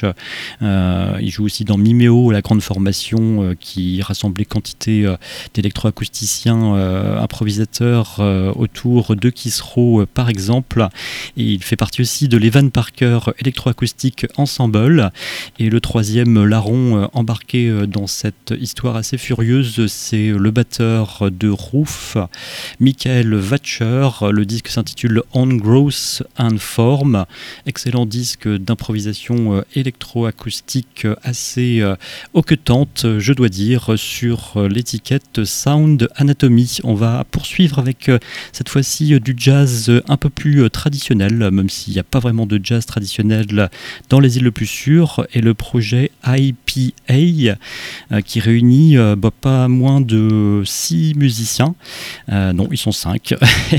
Euh, il joue aussi dans Mimeo, la grande formation euh, qui rassemblait quantité euh, d'électroacousticiens euh, improvisateurs euh, autour de Kisro euh, par exemple. Et il fait partie aussi de l'Evan Parker Electroacoustic Ensemble. Et le troisième larron euh, embarqué euh, dans cette histoire assez furieuse, c'est le batteur de Roof, Michael Watcher. Le disque s'intitule On Growth and Form. Excellent disque d'improvisation euh, électroacoustique euh, assez euh, hoquetante, je dois dire, sur euh, l'étiquette Sound Anatomy. On va poursuivre avec euh, cette fois-ci euh, du jazz euh, un peu plus euh, traditionnel, même s'il n'y a pas vraiment de jazz traditionnel dans les îles le plus sûres, et le projet I P A euh, qui réunit euh, bah, pas moins de six musiciens. Euh, non, ils sont cinq.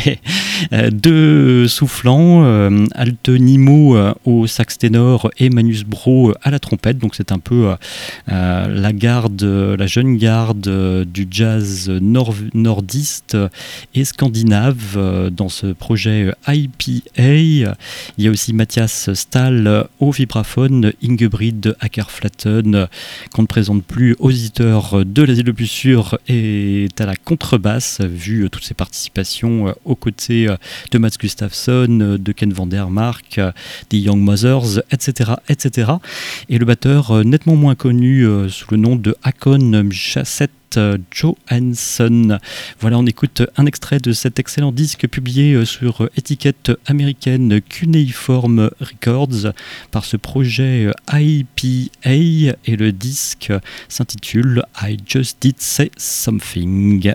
Deux soufflants, euh, Altenimo euh, au sax ténor et Manus Bro à la trompette. Donc c'est un peu euh, la garde, la jeune garde euh, du jazz nord- nordiste et scandinave euh, dans ce projet I P A. Il y a aussi Mathias Stahl au vibraphone, Ingebrid Ackerflatten, qu'on ne présente plus aux auditeurs de l'Asie le plus sûr, est à la contrebasse, vu toutes ses participations aux côtés de Mats Gustafsson, de Ken Vandermark, des Young Mothers, et cetera, et cetera. Et le batteur nettement moins connu sous le nom de Hakon Chasset Johansson. Voilà, on écoute un extrait de cet excellent disque publié sur étiquette américaine Cuneiform Records par ce projet I P A, et le disque s'intitule I Just Did Say Something.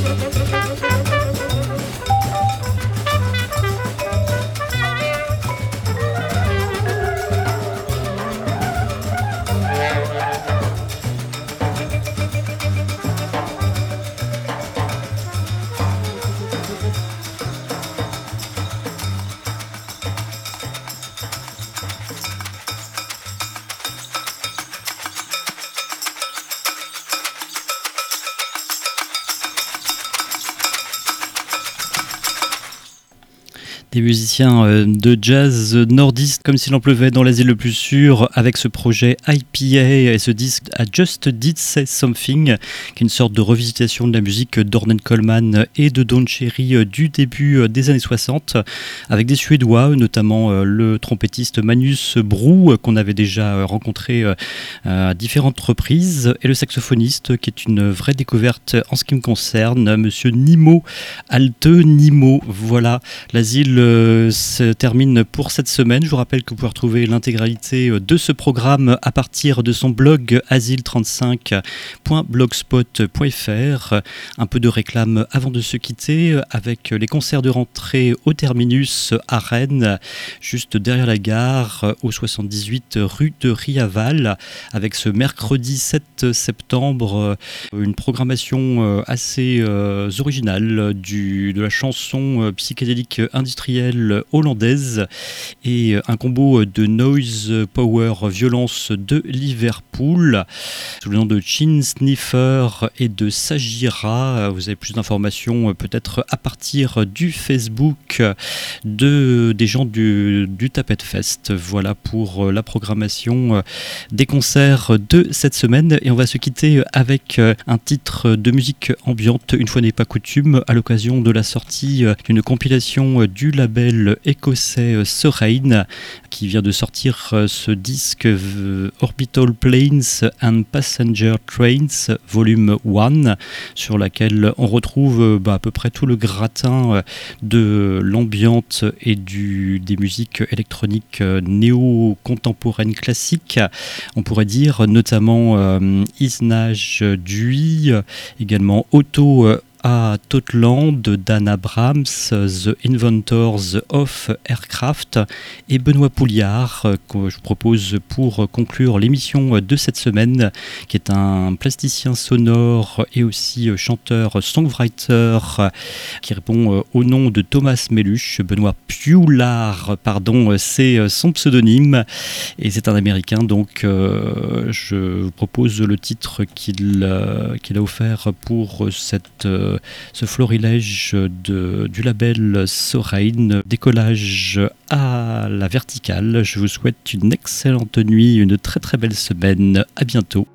Des musiciens de jazz nordiste comme s'il en pleuvait dans l'asile le plus sûr avec ce projet I P A et ce disque I Just Did Say Something qui est une sorte de revisitation de la musique d'Ornette Coleman et de Don Cherry du début des années soixante avec des Suédois, notamment le trompettiste Magnus Brou qu'on avait déjà rencontré à différentes reprises et le saxophoniste qui est une vraie découverte en ce qui me concerne, monsieur Nimo Alte Nimo. Voilà, l'asile se termine pour cette semaine. Je vous rappelle que vous pouvez retrouver l'intégralité de ce programme à partir de son blog asile trente-cinq point blogspot point f r. Un peu de réclame avant de se quitter avec les concerts de rentrée au Terminus à Rennes, juste derrière la gare, au soixante-dix-huit rue de Riaval, avec ce mercredi sept septembre, une programmation assez originale du, de la chanson psychédélique industrielle hollandaise et un combo de noise power violence de Liverpool sous le nom de Chin Sniffer et de Sajira. Vous avez plus d'informations peut-être à partir du Facebook de, des gens du, du Tapet Fest. Voilà pour la programmation des concerts de cette semaine et on va se quitter avec un titre de musique ambiante, une fois n'est pas coutume, à l'occasion de la sortie d'une compilation du label écossais Sorain qui vient de sortir ce disque Orbital Planes and Passenger Trains volume un sur laquelle on retrouve bah, à peu près tout le gratin de l'ambiante et du, des musiques électroniques néo-contemporaines classiques. On pourrait dire notamment euh, Isnage Dui, également Otto à Totland, Dan Abrams, The Inventors of Aircraft et Benoît Pouliard que je vous propose pour conclure l'émission de cette semaine, qui est un plasticien sonore et aussi chanteur-songwriter qui répond au nom de Thomas Meluche. Benoît Pouliard, pardon, c'est son pseudonyme et c'est un Américain, donc euh, je vous propose le titre qu'il, euh, qu'il a offert pour cette euh, ce florilège de, du label Sorain, décollage à la verticale. Je vous souhaite une excellente nuit, une très très belle semaine. À bientôt.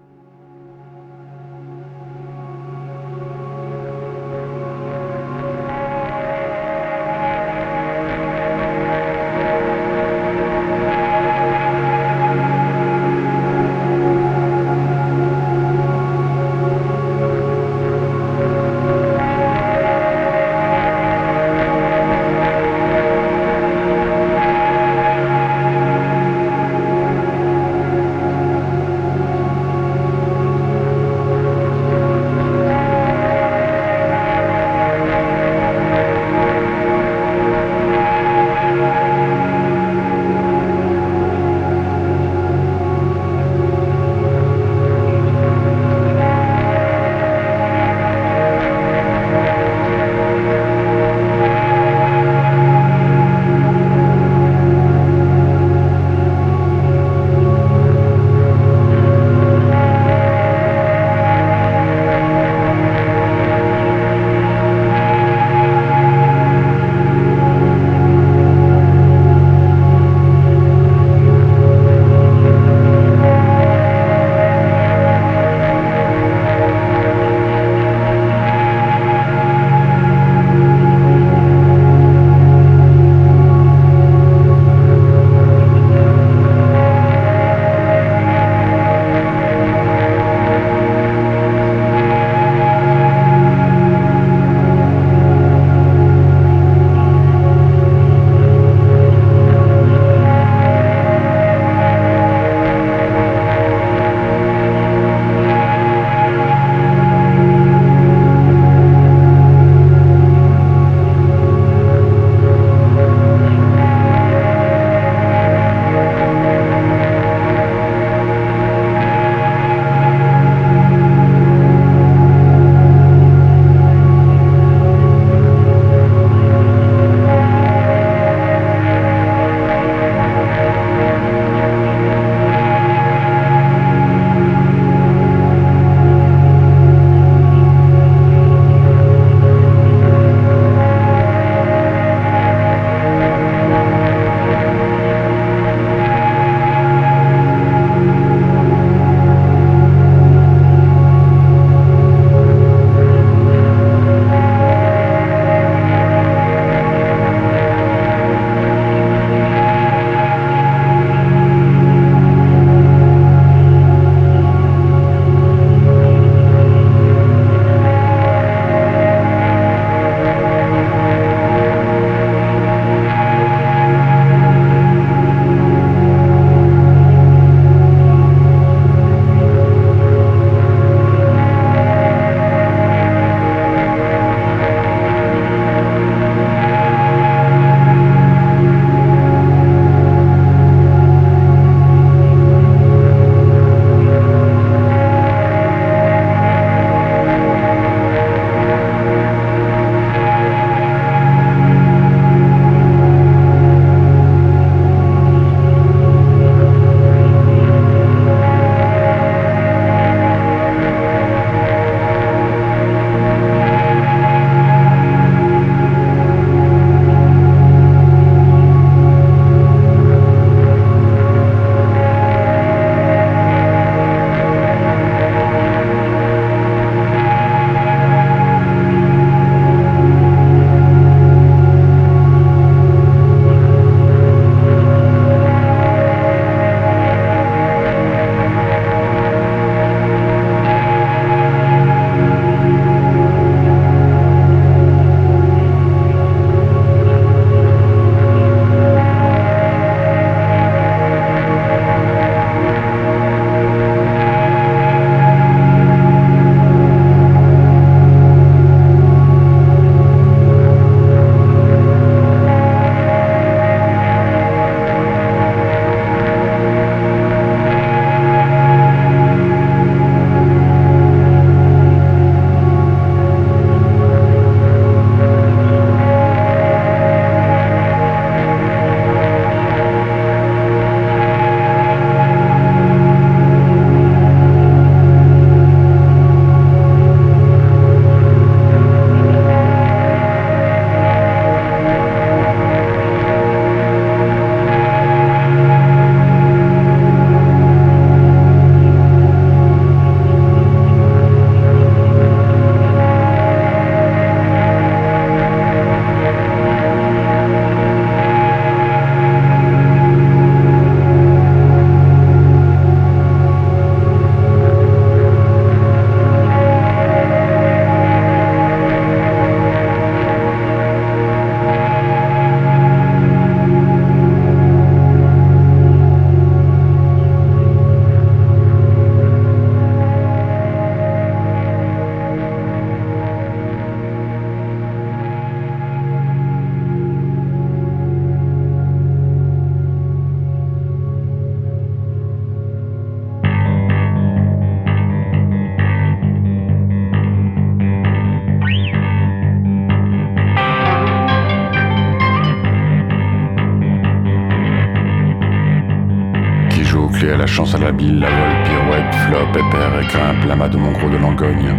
souffler à la chance à la bille, la vol, pirouette, flop, épère et grimpe, l'amas de mon gros de Langogne.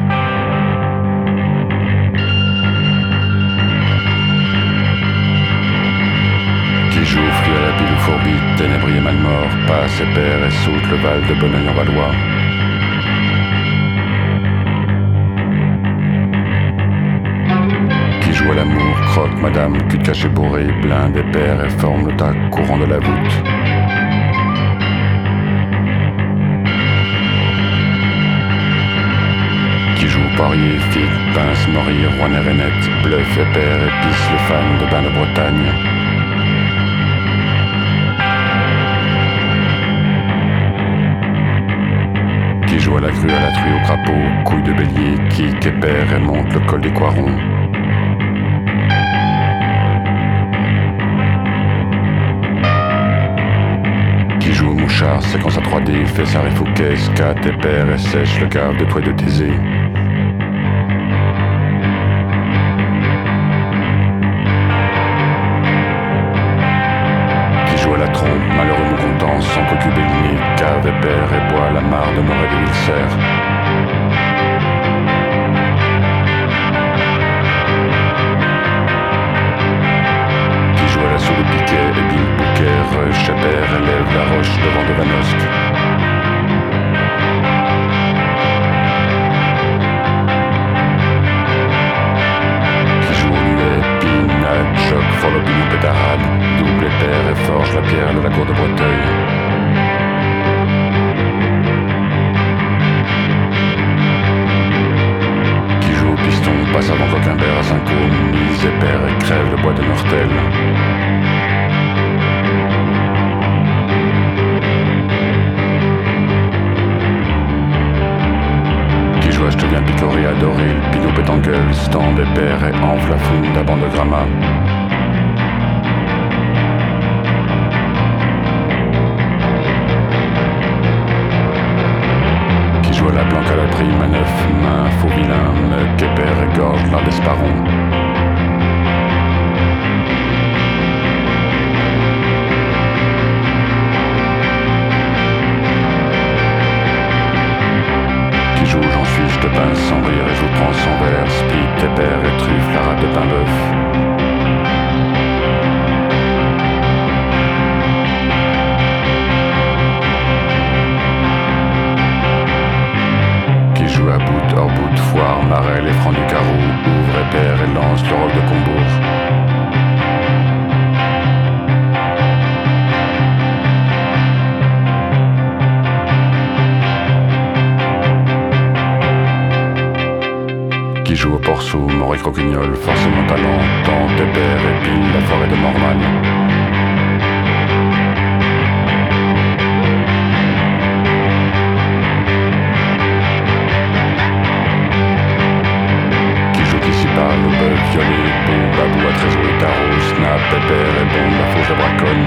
Qui joue, flux à la bille ou fourbite, ténébrier malmort, passe, épère et saute le val de Bonneuil en Valois. Qui joue à l'amour, croque, madame, cul de cachet bourré, blinde, épère et forme le tac courant de la voûte. Qui joue parier, figue, pince, morir, roi et renette, bluff, épère, épice, le fan de bain de Bretagne. Qui joue à la grue, à la truie, au crapaud, couille de bélier, kick, épère et monte le col des Coirons. Qui joue au mouchard, séquence à trois D, fait sa rifouquet, scat, épère et sèche le cave de toit de Thésée. La trompe, malheureux mon content, sans cocu béliné, cave, épère et bois, la mare de Moret de Vilser. Qui joue à l'assaut de Piquet, et Bill Bouquet, rush, épère, élève la roche devant de Vanosque. Qui joue au muet, pinade, choc, folle opinion pétarade, double épère et forge la pierre de la cour de Breteuil. Qui joue au piston, passe avant Coquimbert à Saint-Côme, mise épère et crève le bois de Nortel. Qui joue à Je te viens picorer, adorer, le pinot pète en gueule, stand épère et enfle la foule d'abord de gramma. À la blanque à la prime, à neuf mains, faux vilain, meuk, épère et gorge, l'un d'esparon. Qui joue, j'en suis, je te pince sans rire et je vous prends sans verre, split, épère et truffe, la rate de pain bœuf. À bout, hors bout, foire, marais, les francs du carreau, ouvre, épère et lance le roc de Combourg. Qui joue au Porceau, Mort et Croquignol, forcément talent, tente, épère et pile, la forêt de Mormal. Le bœuf, violet, beau, babou à trésor et tarot, snap, pépère et bombe, la fauche de braconne.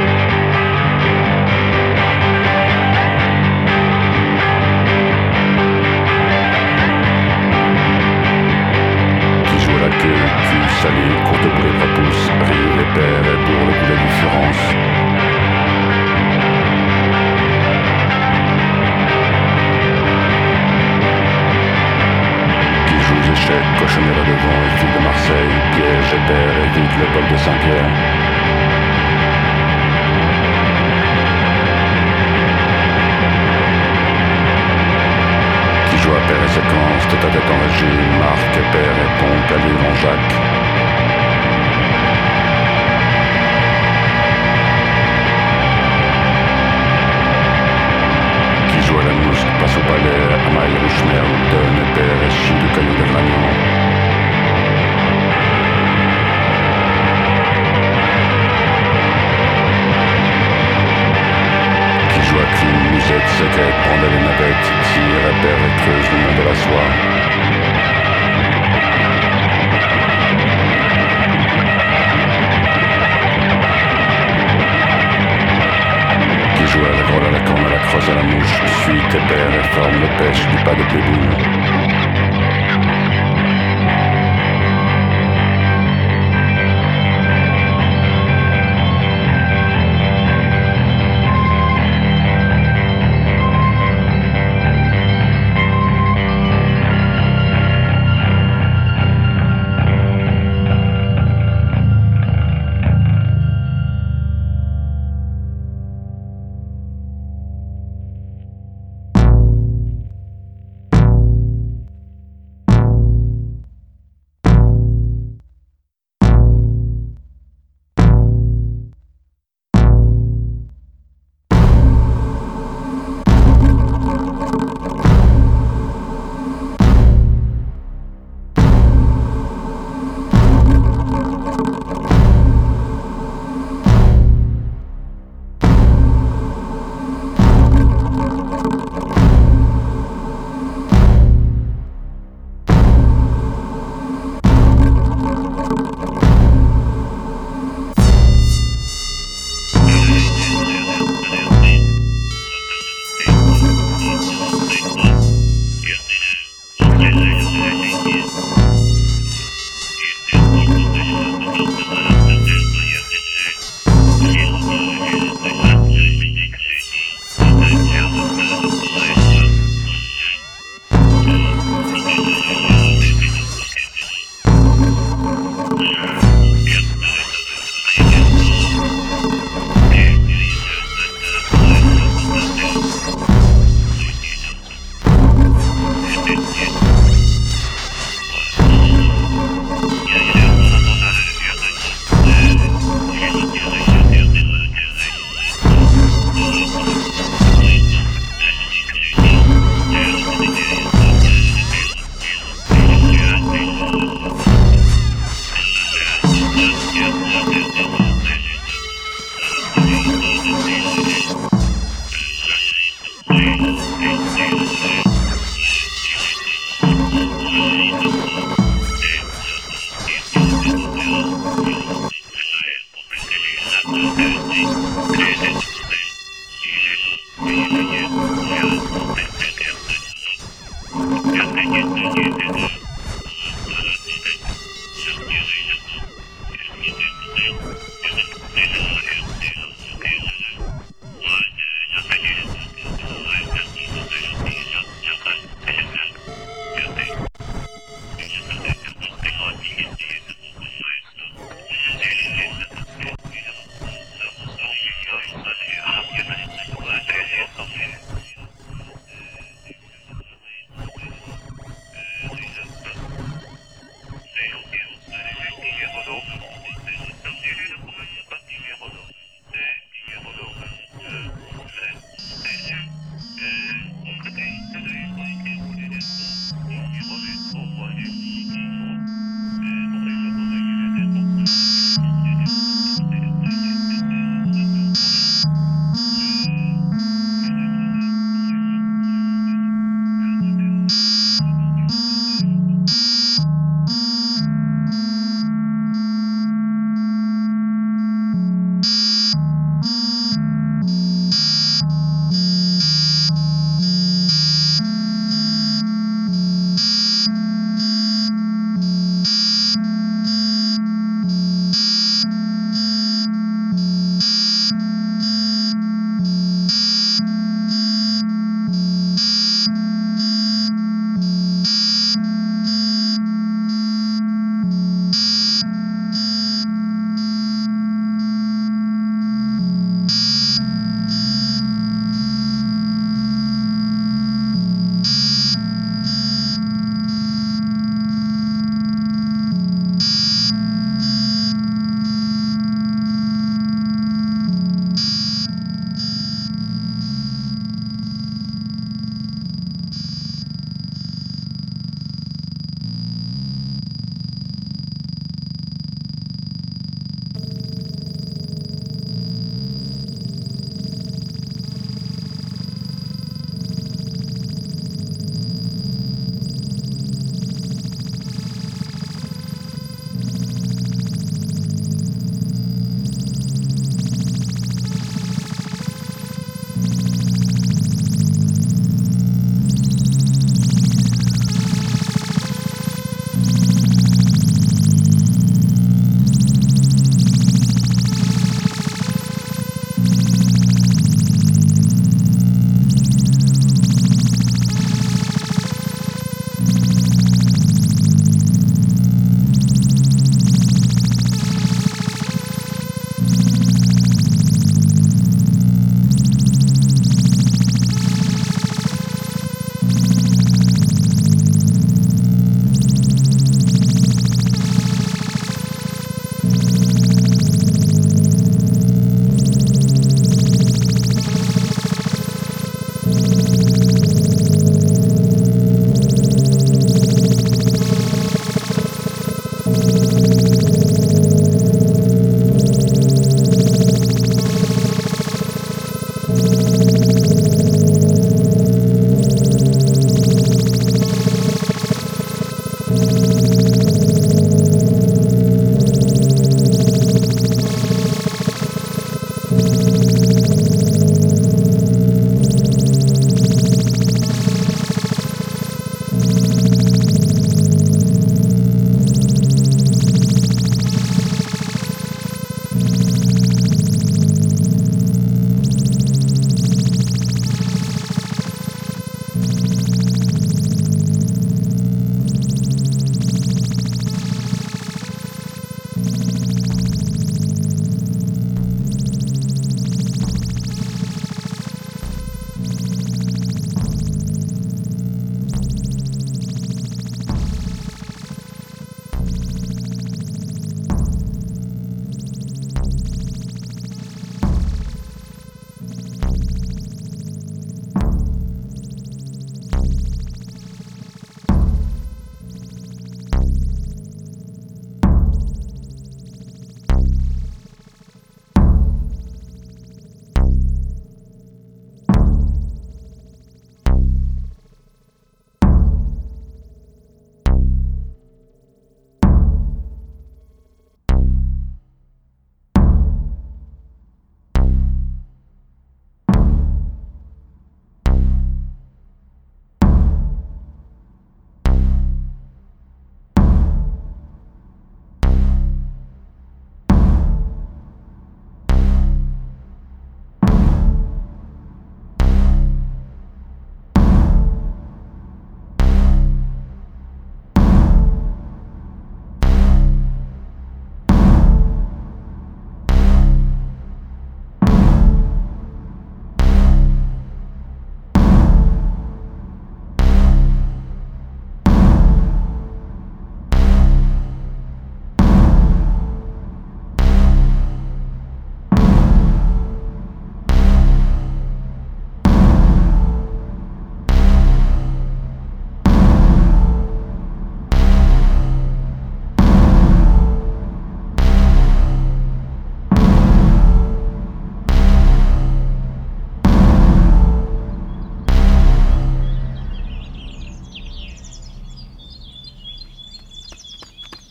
Qui joue à la queue, cul, salé, courte boulet, trois pouces, rive, épère et bourre, le boulet du Furence. Échec, cochonnerie devant, et fille de Marseille, piège, épère et vide le bol de Saint-Pierre. Qui joue à paire et séquence, tête à tête enragée, marque, épère et pompe, à livre en Jacques. Qui joue à la mouche, passe au palais, à maille, Rouchner, donne, épère et chie le caillou de Gragnon. Qui joue à clim, musette, séquette, prendre les navettes, tire, épère et creuse le nom de la soie. Qui joue à la grolle, à la corne, à la crosse, à la mouche, suite, épère et forme de pêche, du pas de pléboule.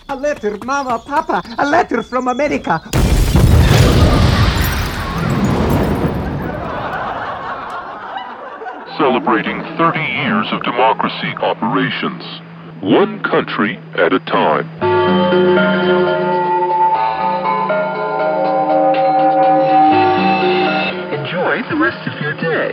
A letter, Mama, Papa, a letter from America. Celebrating thirty years of democracy operations, one country at a time. Enjoy the rest of your day.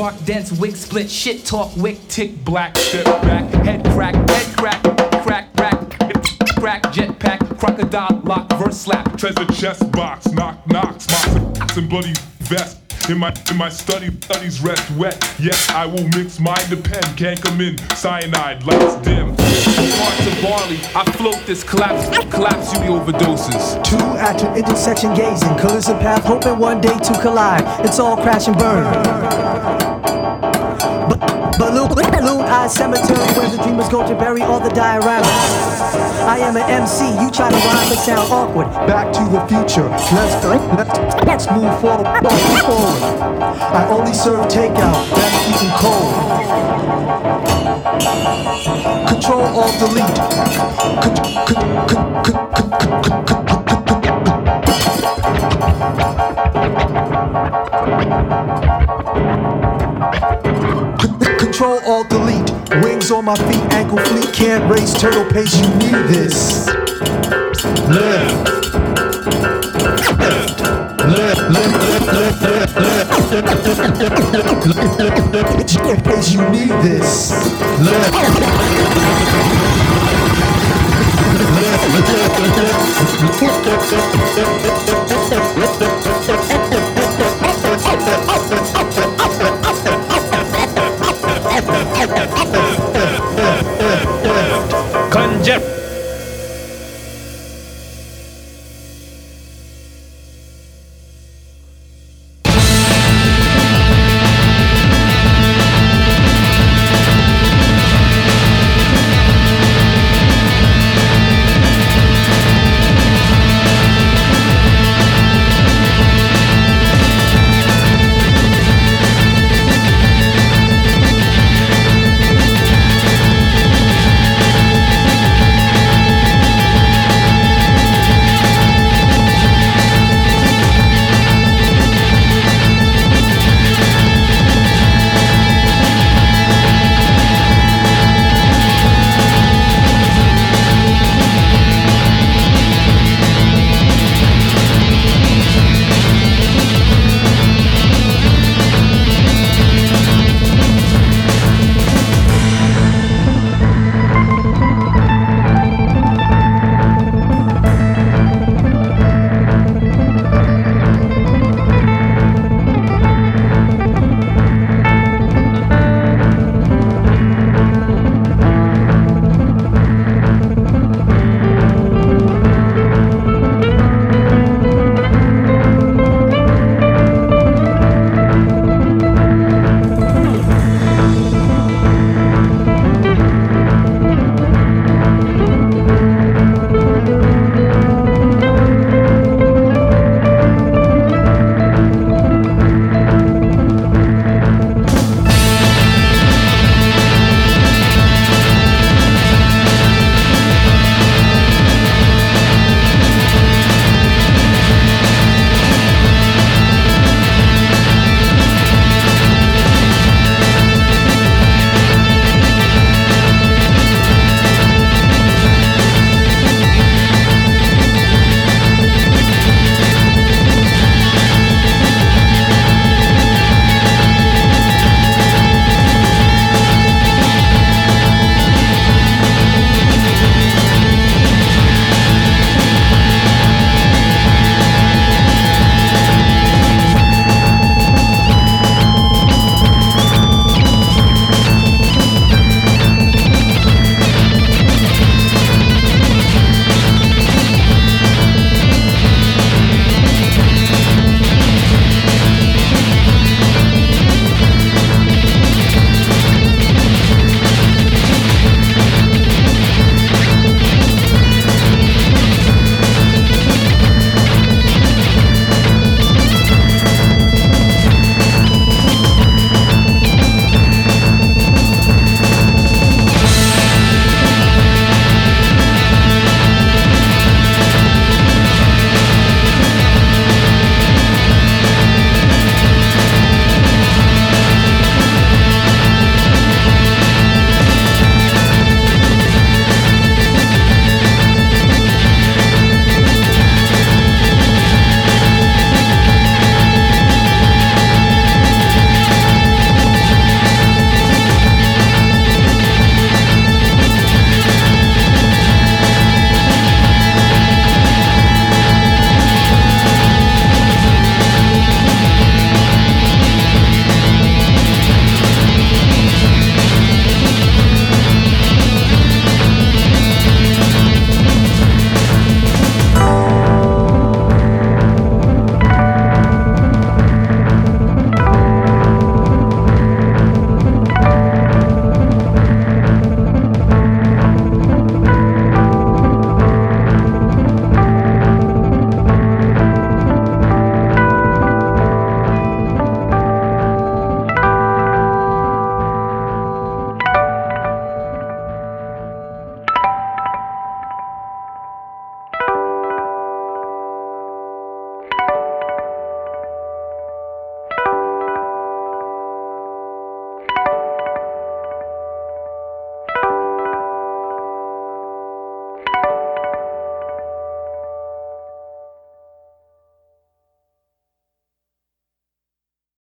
dark, dense, wig split, shit talk, wick, tick, black, step back, head crack, head crack, crack, crack, crack, jetpack, crocodile, lock, verse slap. Treasure chest box, knock, knock, smocks and bloody vest. In my in my study, studies rest wet. Yes, I will mix mind the pen. Can't come in, cyanide, lights dim. Parts of barley, I float this collapse, collapse you the overdoses. Two at your intersection gazing, collision path, hoping one day to collide. It's all crash and burn. Balloon, balloon-eyed cemetery where the dreamers go to bury all the dioramas. I am an M C, you try to rhyme and sound awkward. Back to the future, let's, let's, let's move forward, forward. I only serve takeout, that's eating cold. Control, Alt, Delete. Control, Alt, Delete. Wings on my feet, ankle fleet. Can't race, turtle pace, you need this. Left. Left. Left, left, left, left, left, left. In case you need this. Left. Left, left, left, left.